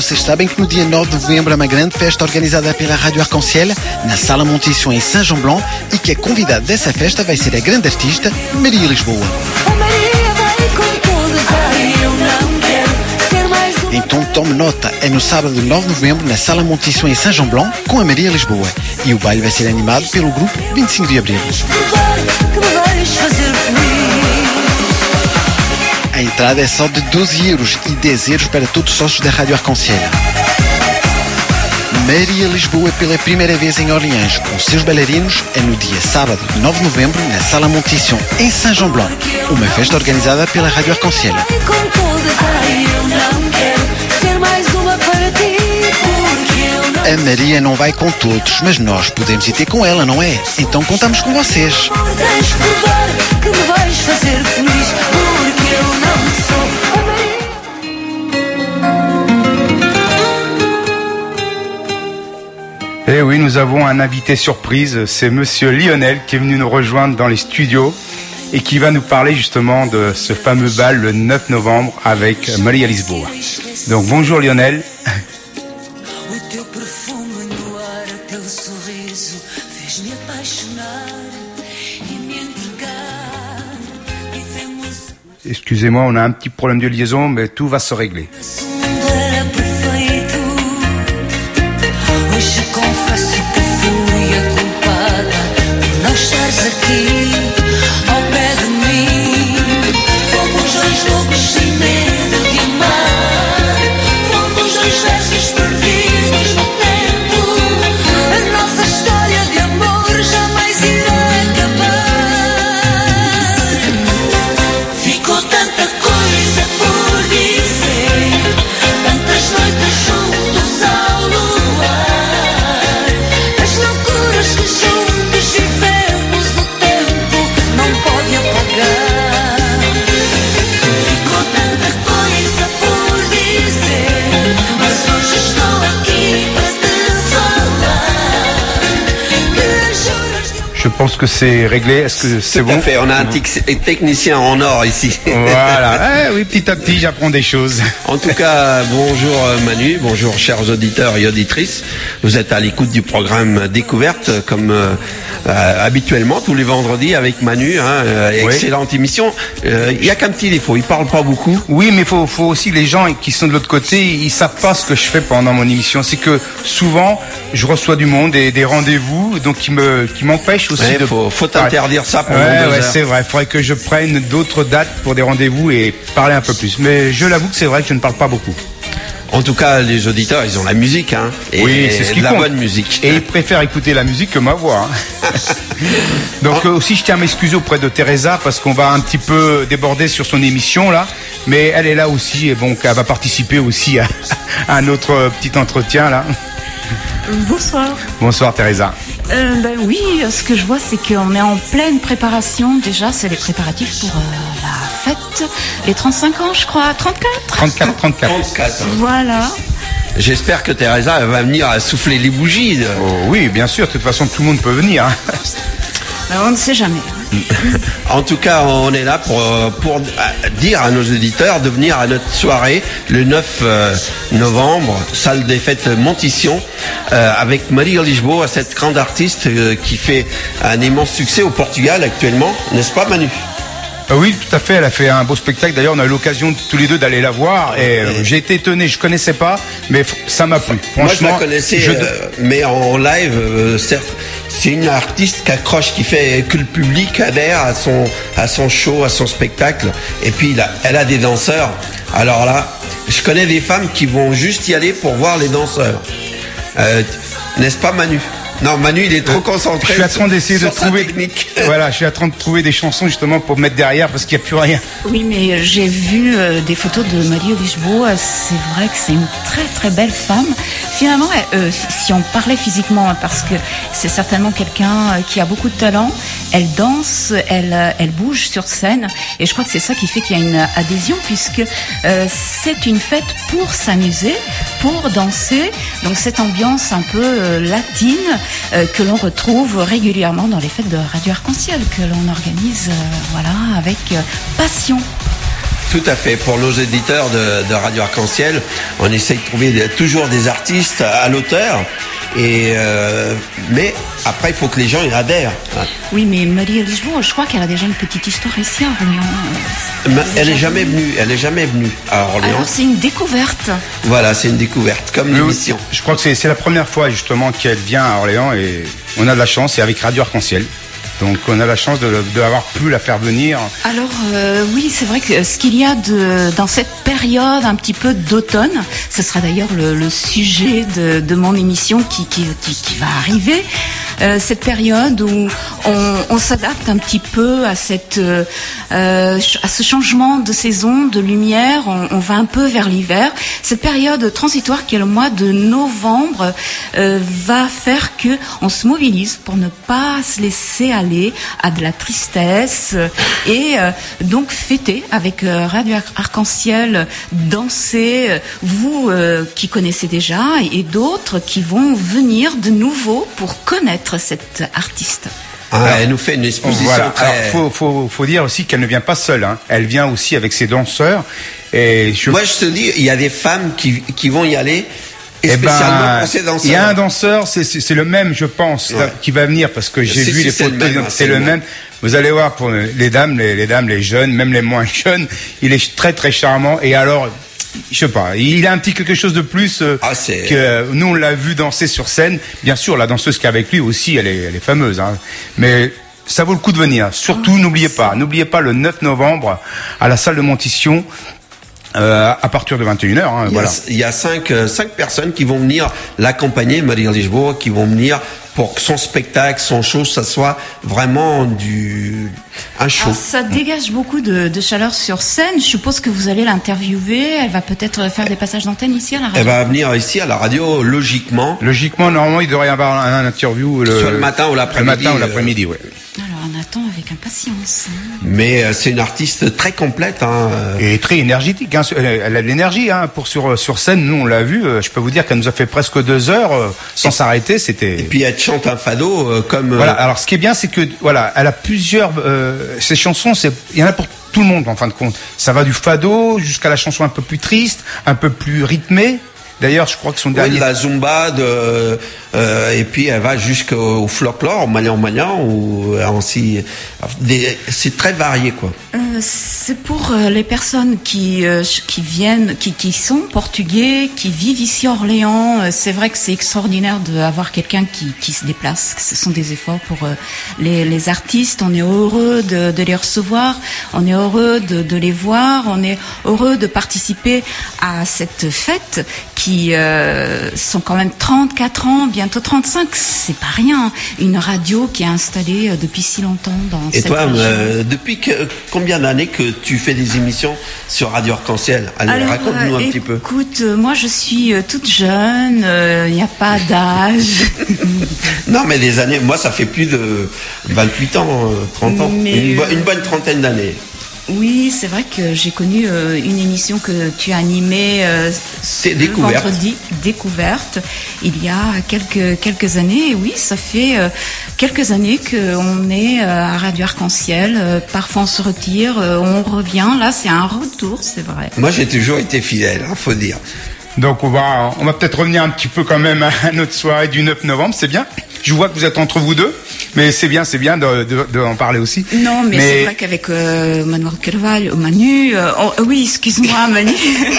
vocês sabem que no dia nove de novembro há uma grande festa organizada pela Rádio Arc-en-Ciel na Sala Montição em Saint-Jean-Blanc e que a convidada dessa festa vai ser a grande artista Maria Lisboa. Então tome nota, é no sábado nove de novembro na Sala Montição em Saint-Jean-Blanc com a Maria Lisboa e o baile vai ser animado pelo grupo vinte e cinco de Abril. A entrada é só de doze euros e dez euros para todos os sócios da Rádio Arc-en-Ciel. Maria Lisboa pela primeira vez em Orleans com seus bailarinos é no dia sábado nove de novembro na Sala Montição em Saint-Jean-Blanc, uma festa organizada pela Rádio Arc-en-Ciel. A Maria não vai com todos, mas nós podemos ir ter com ela, não é? Então contamos com vocês. Eh oui, nous avons un invité surprise, c'est Monsieur Lionel qui est venu nous rejoindre dans les studios et qui va nous parler justement de ce fameux bal le neuf novembre avec Maria Lisboa. Donc bonjour Lionel. Excusez-moi, on a un petit problème de liaison, mais tout va se régler. Je pense que c'est réglé. Est-ce que c'est bon? Tout à fait. On a un technicien en or ici. Voilà. Eh oui, petit à petit, j'apprends des choses. En tout cas, bonjour Manu, bonjour chers auditeurs et auditrices. Vous êtes à l'écoute du programme Découverte, comme euh, euh, habituellement tous les vendredis avec Manu. Hein, euh, oui. Excellente émission. Il euh, y a qu'un petit défaut, il parle pas beaucoup. Oui, mais faut, faut aussi les gens qui sont de l'autre côté, ils savent pas ce que je fais pendant mon émission. C'est que souvent, je reçois du monde et des rendez-vous, donc qui me, qui m'empêchent aussi. Ouais, de... faut, faut interdire ça pendant ouais, deux ouais, heures. C'est vrai. Il faudrait que je prenne d'autres dates pour des rendez-vous et parler un peu plus. Mais je l'avoue que c'est vrai que je ne parle pas beaucoup. En tout cas, les auditeurs, ils ont la musique, hein. Et oui, c'est ce qui la compte. bonne musique. Et ils préfèrent écouter la musique que ma voix. Hein. Donc euh, aussi, je tiens à m'excuser auprès de Teresa parce qu'on va un petit peu déborder sur son émission là. Mais elle est là aussi et bon, elle va participer aussi à, à notre petit entretien là. Bonsoir. Bonsoir Teresa. Euh, ben oui, ce que je vois, c'est qu'on est en pleine préparation. Déjà, c'est les préparatifs pour euh, la fête. Les trente-cinq ans, je crois. trente-quatre trente-quatre, trente-quatre. trente-quatre. Voilà. J'espère que Teresa va venir à souffler les bougies. Oh, oui, bien sûr. De toute façon, tout le monde peut venir. Hein. Ben, on ne sait jamais. En tout cas, on est là pour, pour dire à nos auditeurs de venir à notre soirée le neuf novembre, salle des fêtes Montition, euh, avec Maria Lisboa, cette grande artiste euh, qui fait un immense succès au Portugal actuellement, n'est-ce pas Manu? Euh, oui, tout à fait. Elle a fait un beau spectacle. D'ailleurs, on a eu l'occasion tous les deux d'aller la voir. Et euh, j'ai été étonné. Je connaissais pas, mais ça m'a plu. Franchement, moi, je la connaissais, je... euh, mais en live, euh, certes, c'est une artiste qui accroche, qui fait que le public adhère à son à son show, à son spectacle. Et puis, là, elle a des danseurs. Alors là, je connais des femmes qui vont juste y aller pour voir les danseurs. Euh, n'est-ce pas, Manu? Non, Manu, il est trop concentré. Je suis en train d'essayer de trouver. Voilà, je suis en train de trouver des chansons justement pour mettre derrière parce qu'il n'y a plus rien. Oui, mais j'ai vu euh, des photos de Maria Lisboa. C'est vrai que c'est une très très belle femme. Finalement, euh, si on parlait physiquement, parce que c'est certainement quelqu'un qui a beaucoup de talent. Elle danse, elle elle bouge sur scène, et je crois que c'est ça qui fait qu'il y a une adhésion, puisque euh, c'est une fête pour s'amuser, pour danser. Donc cette ambiance un peu euh, latine. Euh, que l'on retrouve régulièrement dans les fêtes de Radio Arc-en-Ciel que l'on organise euh, voilà, avec euh, passion. Tout à fait. Pour nos éditeurs de, de Radio Arc-en-Ciel, on essaye de trouver des, toujours des artistes à l'auteur. Et euh, mais après, il faut que les gens y adhèrent. Oui, mais Maria Lisboa, je crois qu'elle a déjà une petite histoire ici à Orléans. Elle est jamais venue. Elle est jamais venue à Orléans. Alors c'est une découverte. Voilà, c'est une découverte, comme l'émission. Je crois que c'est, c'est la première fois justement qu'elle vient à Orléans et on a de la chance. C'est avec Radio Arc-en-Ciel. Donc on a la chance de, de avoir pu la faire venir. Alors euh, oui, c'est vrai que ce qu'il y a de, dans cette période un petit peu d'automne, ce sera d'ailleurs le, le sujet de, de mon émission qui, qui, qui, qui va arriver. Euh, cette période où on, on s'adapte un petit peu à cette euh, à ce changement de saison, de lumière. On, on va un peu vers l'hiver. Cette période transitoire qui est le mois de novembre euh, va faire que on se mobilise pour ne pas se laisser aller à de la tristesse et euh, donc fêter avec euh, Radio Arc-en-Ciel, danser, euh, vous euh, qui connaissez déjà et, et d'autres qui vont venir de nouveau pour connaître cette artiste. Ah, alors, elle nous fait une exposition voilà. très... Alors, faut, faut, faut dire aussi qu'elle ne vient pas seule, hein. Elle vient aussi avec ses danseurs. Et je... Moi, je te dis, il y a des femmes qui, qui vont y aller. Et eh spécialement ben, pour ces danseurs. Il y a un danseur, c'est, c'est, c'est le même, je pense, ouais. là, qui va venir parce que j'ai c'est, vu si les c'est photos. Le même, c'est, c'est le le même. même. Vous allez voir pour les dames, les, les dames, les jeunes, même les moins jeunes, il est très très charmant. Et alors, je sais pas, il a un petit quelque chose de plus euh, ah, c'est... que nous on l'a vu danser sur scène. Bien sûr, la danseuse qui est avec lui aussi, elle est, elle est fameuse, hein. Mais ça vaut le coup de venir. Surtout, oh, n'oubliez pas, n'oubliez pas le neuf novembre à la salle de Montition. Euh, à partir de vingt et une heures, hein, il, y voilà. a, il y a cinq, euh, cinq personnes qui vont venir l'accompagner, Maria Lisboa, qui vont venir pour que son spectacle, son show, ça soit vraiment du un show. Alors, ça dégage beaucoup de, de chaleur sur scène. Je suppose que vous allez l'interviewer. Elle va peut-être faire des passages d'antenne ici à la radio. Elle va venir ici à la radio, logiquement. Logiquement, normalement, il devrait y avoir un, un interview le, soit le matin ou l'après-midi. Le matin ou l'après-midi, oui. Alors, on attend avec impatience. Hein. Mais euh, c'est une artiste très complète. Hein. Et très énergétique. Hein. Elle a de l'énergie. Hein. Pour sur, sur scène, nous, on l'a vu. Je peux vous dire qu'elle nous a fait presque deux heures euh, sans et, s'arrêter. C'était... Et puis, elle chante un fado euh, comme... Euh... Voilà. Alors, ce qui est bien, c'est que, voilà, elle a plusieurs... Euh, ses chansons, c'est, il y en a pour tout le monde, en fin de compte. Ça va du fado jusqu'à la chanson un peu plus triste, un peu plus rythmée. D'ailleurs, je crois que son dernier... Oui, la zumba, de, euh, et puis elle va jusqu'au folklore, au manian-manian, ou ainsi... Des, c'est très varié, quoi. Euh, c'est pour euh, les personnes qui, euh, qui viennent, qui, qui sont portugais, qui vivent ici à Orléans. Euh, c'est vrai que c'est extraordinaire d'avoir quelqu'un qui, qui se déplace. Ce sont des efforts pour euh, les, les artistes. On est heureux de, de les recevoir. On est heureux de, de les voir. On est heureux de participer à cette fête qui euh, sont quand même trente-quatre ans, bientôt trente-cinq. C'est pas rien. Une radio qui est installée depuis si longtemps dans Et cette toi, région. Euh, depuis que, combien d'années que tu fais des émissions sur Radio Arc-en-Ciel? Allez, Alors, raconte-nous un euh, petit peu. Écoute, euh, moi je suis euh, toute jeune, il euh, n'y a pas d'âge. Non, mais des années, moi ça fait plus de vingt-huit ans, euh, trente ans, Mais une, bo- euh, une bonne trentaine d'années. Oui, c'est vrai que j'ai connu euh, une émission que tu as animée euh, ce Découverte. vendredi, Découverte, il y a quelques quelques années. Et oui, ça fait euh, quelques années qu'on est euh, à Radio Arc-en-Ciel. Euh, parfois on se retire, euh, on revient. Là, c'est un retour, c'est vrai. Moi j'ai toujours été fidèle, hein, faut dire. Donc on va, on va peut-être revenir un petit peu quand même à notre soirée du neuf novembre, c'est bien. Je vois que vous êtes entre vous deux, mais c'est bien, c'est bien de, de, de en parler aussi. Non, mais, mais... c'est vrai qu'avec euh, Manuel Carvalho, Manu, euh, on, oui, excuse-moi, Manu,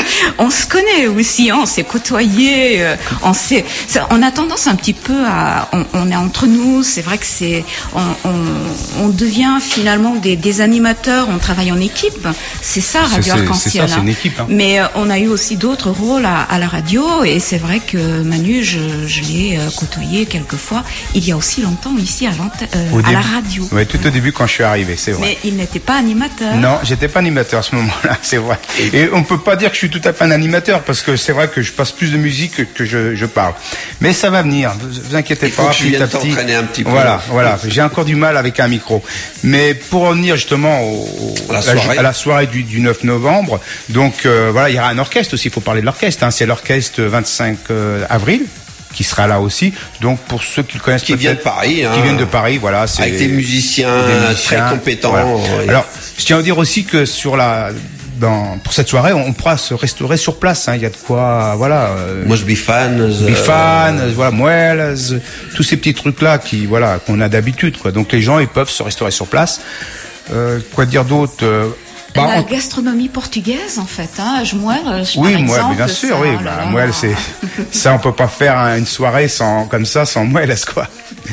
on se connaît aussi, hein, on s'est côtoyés, euh, on s'est, on a tendance un petit peu à, on, on est entre nous, c'est vrai que c'est, on, on, on devient finalement des, des animateurs, on travaille en équipe, c'est ça Radio Arc-en-Ciel. C'est ça, c'est une équipe. Hein. Mais euh, on a eu aussi d'autres rôles à, à la radio, et c'est vrai que Manu, je, je l'ai euh, côtoyé quelquefois. Il y a aussi longtemps ici à, euh, à la radio. Oui, tout au début quand je suis arrivé, c'est vrai. Mais il n'était pas animateur. Non, j'étais pas animateur à ce moment-là, c'est vrai. Et on peut pas dire que je suis tout à fait un animateur parce que c'est vrai que je passe plus de musique que, que je, je parle. Mais ça va venir, vous, vous inquiétez il pas. Faut que petit je à petit. Un petit peu. Voilà, voilà. J'ai encore du mal avec un micro. Mais pour revenir justement au, à, la soirée. à la soirée du, du neuf novembre, donc euh, voilà, il y aura un orchestre aussi. Il faut parler de l'orchestre. Hein. C'est l'orchestre vingt-cinq avril. Qui sera là aussi. Donc pour ceux qui le connaissent, qui viennent de Paris, hein, qui viennent de Paris, voilà, c'est avec des musiciens, des musiciens très compétents. Voilà. Oui. Alors, je tiens à dire aussi que sur la dans, pour cette soirée, on pourra se restaurer sur place. Hein. Il y a de quoi, voilà. Euh, Moi, je bifane. Bifane, euh... voilà, moelles, tous ces petits trucs-là qui, voilà, qu'on a d'habitude, quoi. Donc les gens, ils peuvent se restaurer sur place. Euh, quoi dire d'autre euh, bah, La on... gastronomie portugaise, en fait, hein. Moelle, oui, par moelle, exemple, bien sûr, ça, oui. Oh bah, moelle, c'est ça, on peut pas faire une soirée sans comme ça, sans moelle, quoi.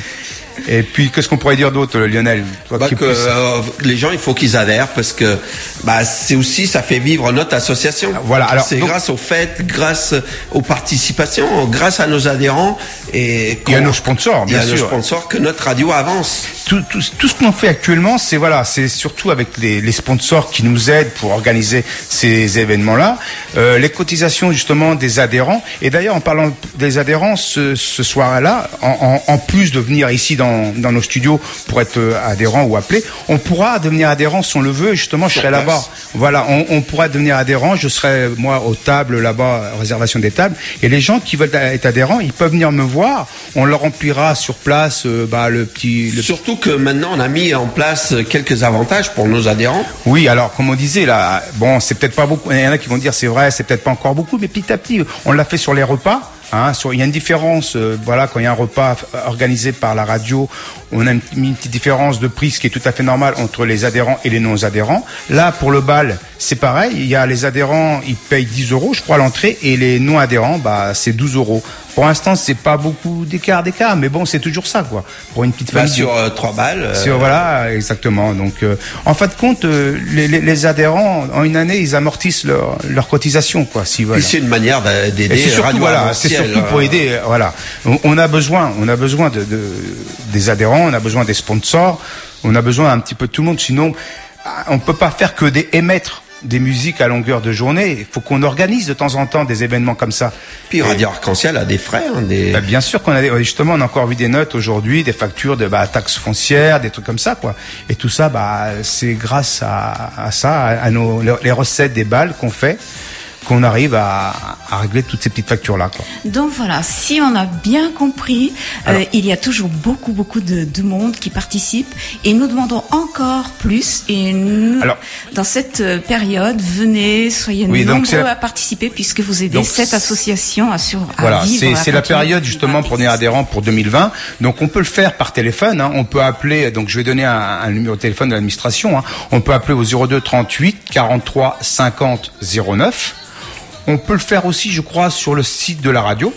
Et puis, qu'est-ce qu'on pourrait dire d'autre, Lionel? Toi, bah qui que euh, les gens, il faut qu'ils adhèrent parce que bah c'est aussi ça fait vivre notre association. Voilà. Alors, c'est donc, grâce aux fêtes, grâce aux participations, grâce à nos adhérents et il y a nos sponsors, bien sûr. Il y a nos sponsors que notre radio avance. Tout, tout, tout ce qu'on fait actuellement, c'est voilà, c'est surtout avec les, les sponsors qui nous aident pour organiser ces événements-là, euh, les cotisations justement des adhérents. Et d'ailleurs, en parlant des adhérents, ce, ce soir-là, en, en, en plus de venir ici dans, dans nos studios pour être adhérent ou appelé, on pourra devenir adhérent si on le veut. Et justement, je serai là-bas. Voilà, on, on pourra devenir adhérent. Je serai moi aux tables là-bas, réservation des tables. Et les gens qui veulent être adhérents, ils peuvent venir me voir. On leur remplira sur place, euh, bah le petit. Le Surtout que maintenant on a mis en place quelques avantages pour nos adhérents. Oui, alors comme on disait là, bon, c'est peut-être pas beaucoup. Il y en a qui vont dire c'est vrai, c'est peut-être pas encore beaucoup, mais petit à petit, on l'a fait sur les repas. Hein, sur, il y a une différence, euh, voilà, quand il y a un repas organisé par la radio, on a une, une petite différence de prix, ce qui est tout à fait normal entre les adhérents et les non-adhérents. Là, pour le bal, c'est pareil. Il y a les adhérents, ils payent dix euros, je crois, à l'entrée, et les non-adhérents, bah, c'est douze euros. Pour l'instant, c'est pas beaucoup d'écart, d'écart, mais bon, c'est toujours ça, quoi. Pour une petite famille. Bah, sur euh, trois balles. Euh... Sur, voilà, exactement. Donc, euh, en fin de compte, euh, les, les, les adhérents, en une année, ils amortissent leur, leur cotisation, quoi. Si, voilà. Et c'est une manière d'aider. Et c'est surtout, voilà, c'est surtout pour aider, euh, voilà. On, on a besoin, on a besoin de, de, des adhérents, on a besoin des sponsors, on a besoin un petit peu de tout le monde. Sinon, on peut pas faire que des émettre des musiques à longueur de journée. Il faut qu'on organise de temps en temps des événements comme ça. Puis Radio Arc-en-Ciel a des frais. Hein, des... Bah, bien sûr qu'on a des... Justement, on a encore vu des notes aujourd'hui, des factures de bah, taxes foncières, des trucs comme ça, quoi. Et tout ça, bah, c'est grâce à, à ça, à nos, les recettes des balles qu'on fait, qu'on arrive à, à régler toutes ces petites factures-là, quoi. Donc voilà, si on a bien compris, Alors, euh, il y a toujours beaucoup, beaucoup de, de monde qui participe et nous demandons encore plus. Et nous, Alors, dans cette période, venez, soyez oui, nombreux la... à participer puisque vous aidez donc, cette association à, sur, à voilà, vivre. Voilà, c'est la période justement pour devenir adhérent pour deux mille vingt. Donc on peut le faire par téléphone, hein. On peut appeler, donc je vais donner un, un numéro de téléphone de l'administration, hein. On peut appeler au zéro deux trente-huit quarante-trois cinquante zéro neuf. On peut le faire aussi, je crois, sur le site de la radio,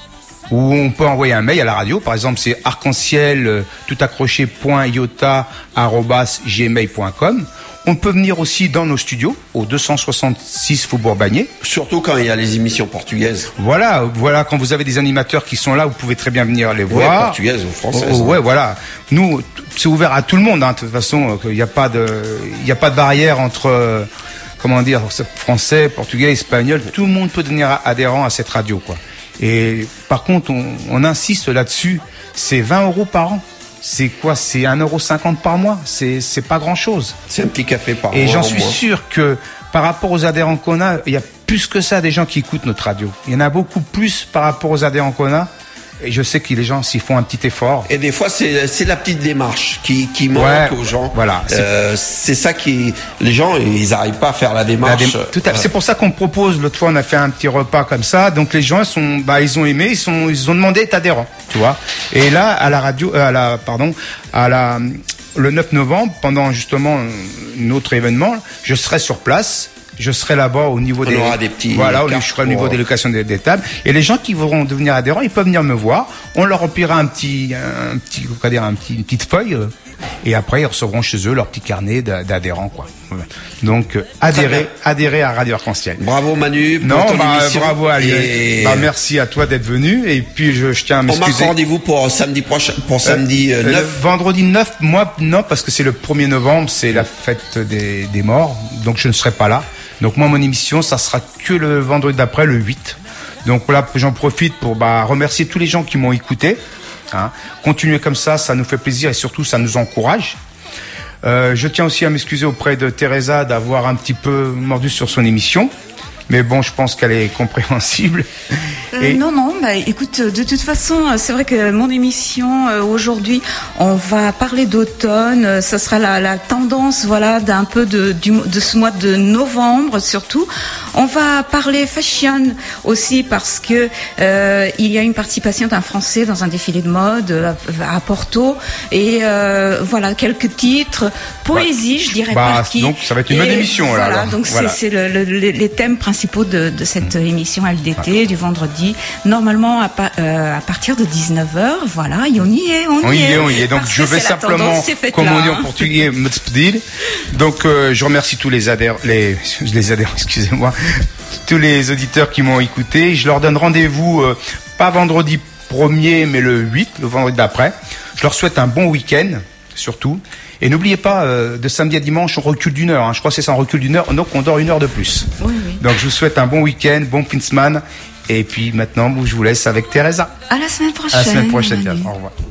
où on peut envoyer un mail à la radio. Par exemple, c'est arc-en-ciel, euh, tout accroché, point iota, arobase, gmail point com. On peut venir aussi dans nos studios, au deux cent soixante-six Faubourg Bagné. Surtout quand il y a les émissions portugaises. Voilà, voilà, quand vous avez des animateurs qui sont là, vous pouvez très bien venir les voir. Ouais, portugaises ou françaises. Oh, ouais, voilà. Nous, c'est ouvert à tout le monde, hein. De toute façon, il n'y a pas de, il n'y a pas de barrière entre... Euh, comment dire, français, portugais, espagnol, tout le monde peut devenir adhérent à cette radio, quoi. Et par contre, on, on insiste là-dessus, c'est vingt euros par an. C'est quoi? C'est un euro cinquante par mois. C'est, c'est pas grand-chose. C'est un petit café par mois. Et j'en suis mois. sûr que par rapport aux adhérents qu'on a, il y a plus que ça des gens qui écoutent notre radio. Il y en a beaucoup plus par rapport aux adhérents qu'on a. Et je sais que les gens s'y font un petit effort. Et des fois, c'est, c'est la petite démarche qui, qui manque ouais, aux gens. Voilà. C'est... Euh, c'est ça qui, les gens, ils n'arrivent pas à faire la démarche. La dé... Tout à... ouais. C'est pour ça qu'on propose. L'autre fois, on a fait un petit repas comme ça. Donc les gens sont, bah, ils ont aimé, ils sont, ils ont demandé d'être adhérents, tu vois. Et là, à la radio, à la, pardon, à la, le neuf novembre, pendant justement un autre événement, je serai sur place. Je serai là-bas au niveau on des, aura des petits voilà, je serai au niveau des locations des, des tables. Et les gens qui voudront devenir adhérents, ils peuvent venir me voir. On leur remplira un petit, un petit, quoi dire, un petit, une petite feuille. Euh, et après, ils recevront chez eux leur petit carnet d'adhérents, quoi. Voilà. Donc, euh, adhérer, adhérer à Radio Arc-en-Ciel. Bravo Manu. Pour non, ton bah, émission. bravo à lui. Et... Bah, merci à toi d'être venu. Et puis, je, je tiens à m'excuser. On marque rendez-vous pour samedi prochain, pour samedi euh, neuf. Euh, vendredi neuf, moi, non, parce que c'est le premier novembre, c'est la fête des, des morts. Donc, je ne serai pas là. Donc moi, mon émission, ça sera que le vendredi d'après, le huit. Donc voilà, j'en profite pour bah, remercier tous les gens qui m'ont écouté. Hein. Continuez comme ça, ça nous fait plaisir et surtout, ça nous encourage. Euh, je tiens aussi à m'excuser auprès de Teresa d'avoir un petit peu mordu sur son émission. Mais bon, je pense qu'elle est compréhensible. Euh, Et- Non, non, bah, écoute, de toute façon, euh, c'est vrai que mon émission, euh, aujourd'hui, on va parler d'automne. Euh, Ça sera la, la tendance, voilà, d'un peu de, du, de ce mois de novembre, surtout. On va parler fashion aussi parce que euh, il y a une participation d'un Français dans un défilé de mode euh, à, à Porto. Et euh, voilà, quelques titres. Poésie, je dirais Bah, par qui. donc, ça va être une bonne Et émission, là, Voilà, alors. donc c'est- Voilà. c'est le- le- les, les thèmes principaux de, de cette émission L D T du vendredi. Normalement, à, pa- euh, à partir de dix-neuf heures, voilà, et on y est, on, On y est, on y est. Donc Parce je que vais c'est la simplement, tendance, c'est faite comme là, on dit en hein. portugais, me despedir. Donc euh, je remercie tous les adhérents, les, les adhérents, excusez-moi, tous les auditeurs qui m'ont écouté. Je leur donne rendez-vous euh, pas vendredi premier, mais le huit, le vendredi d'après. Je leur souhaite un bon week-end, surtout. Et n'oubliez pas, euh, de samedi à dimanche, on recule d'une heure. Hein. Je crois que c'est ça, on recule d'une heure, donc on dort une heure de plus. Oui, oui. Donc je vous souhaite un bon week-end, bon Pinsman. Et puis maintenant, je vous laisse avec Teresa. À la semaine prochaine. À la semaine prochaine. Manu. Au revoir.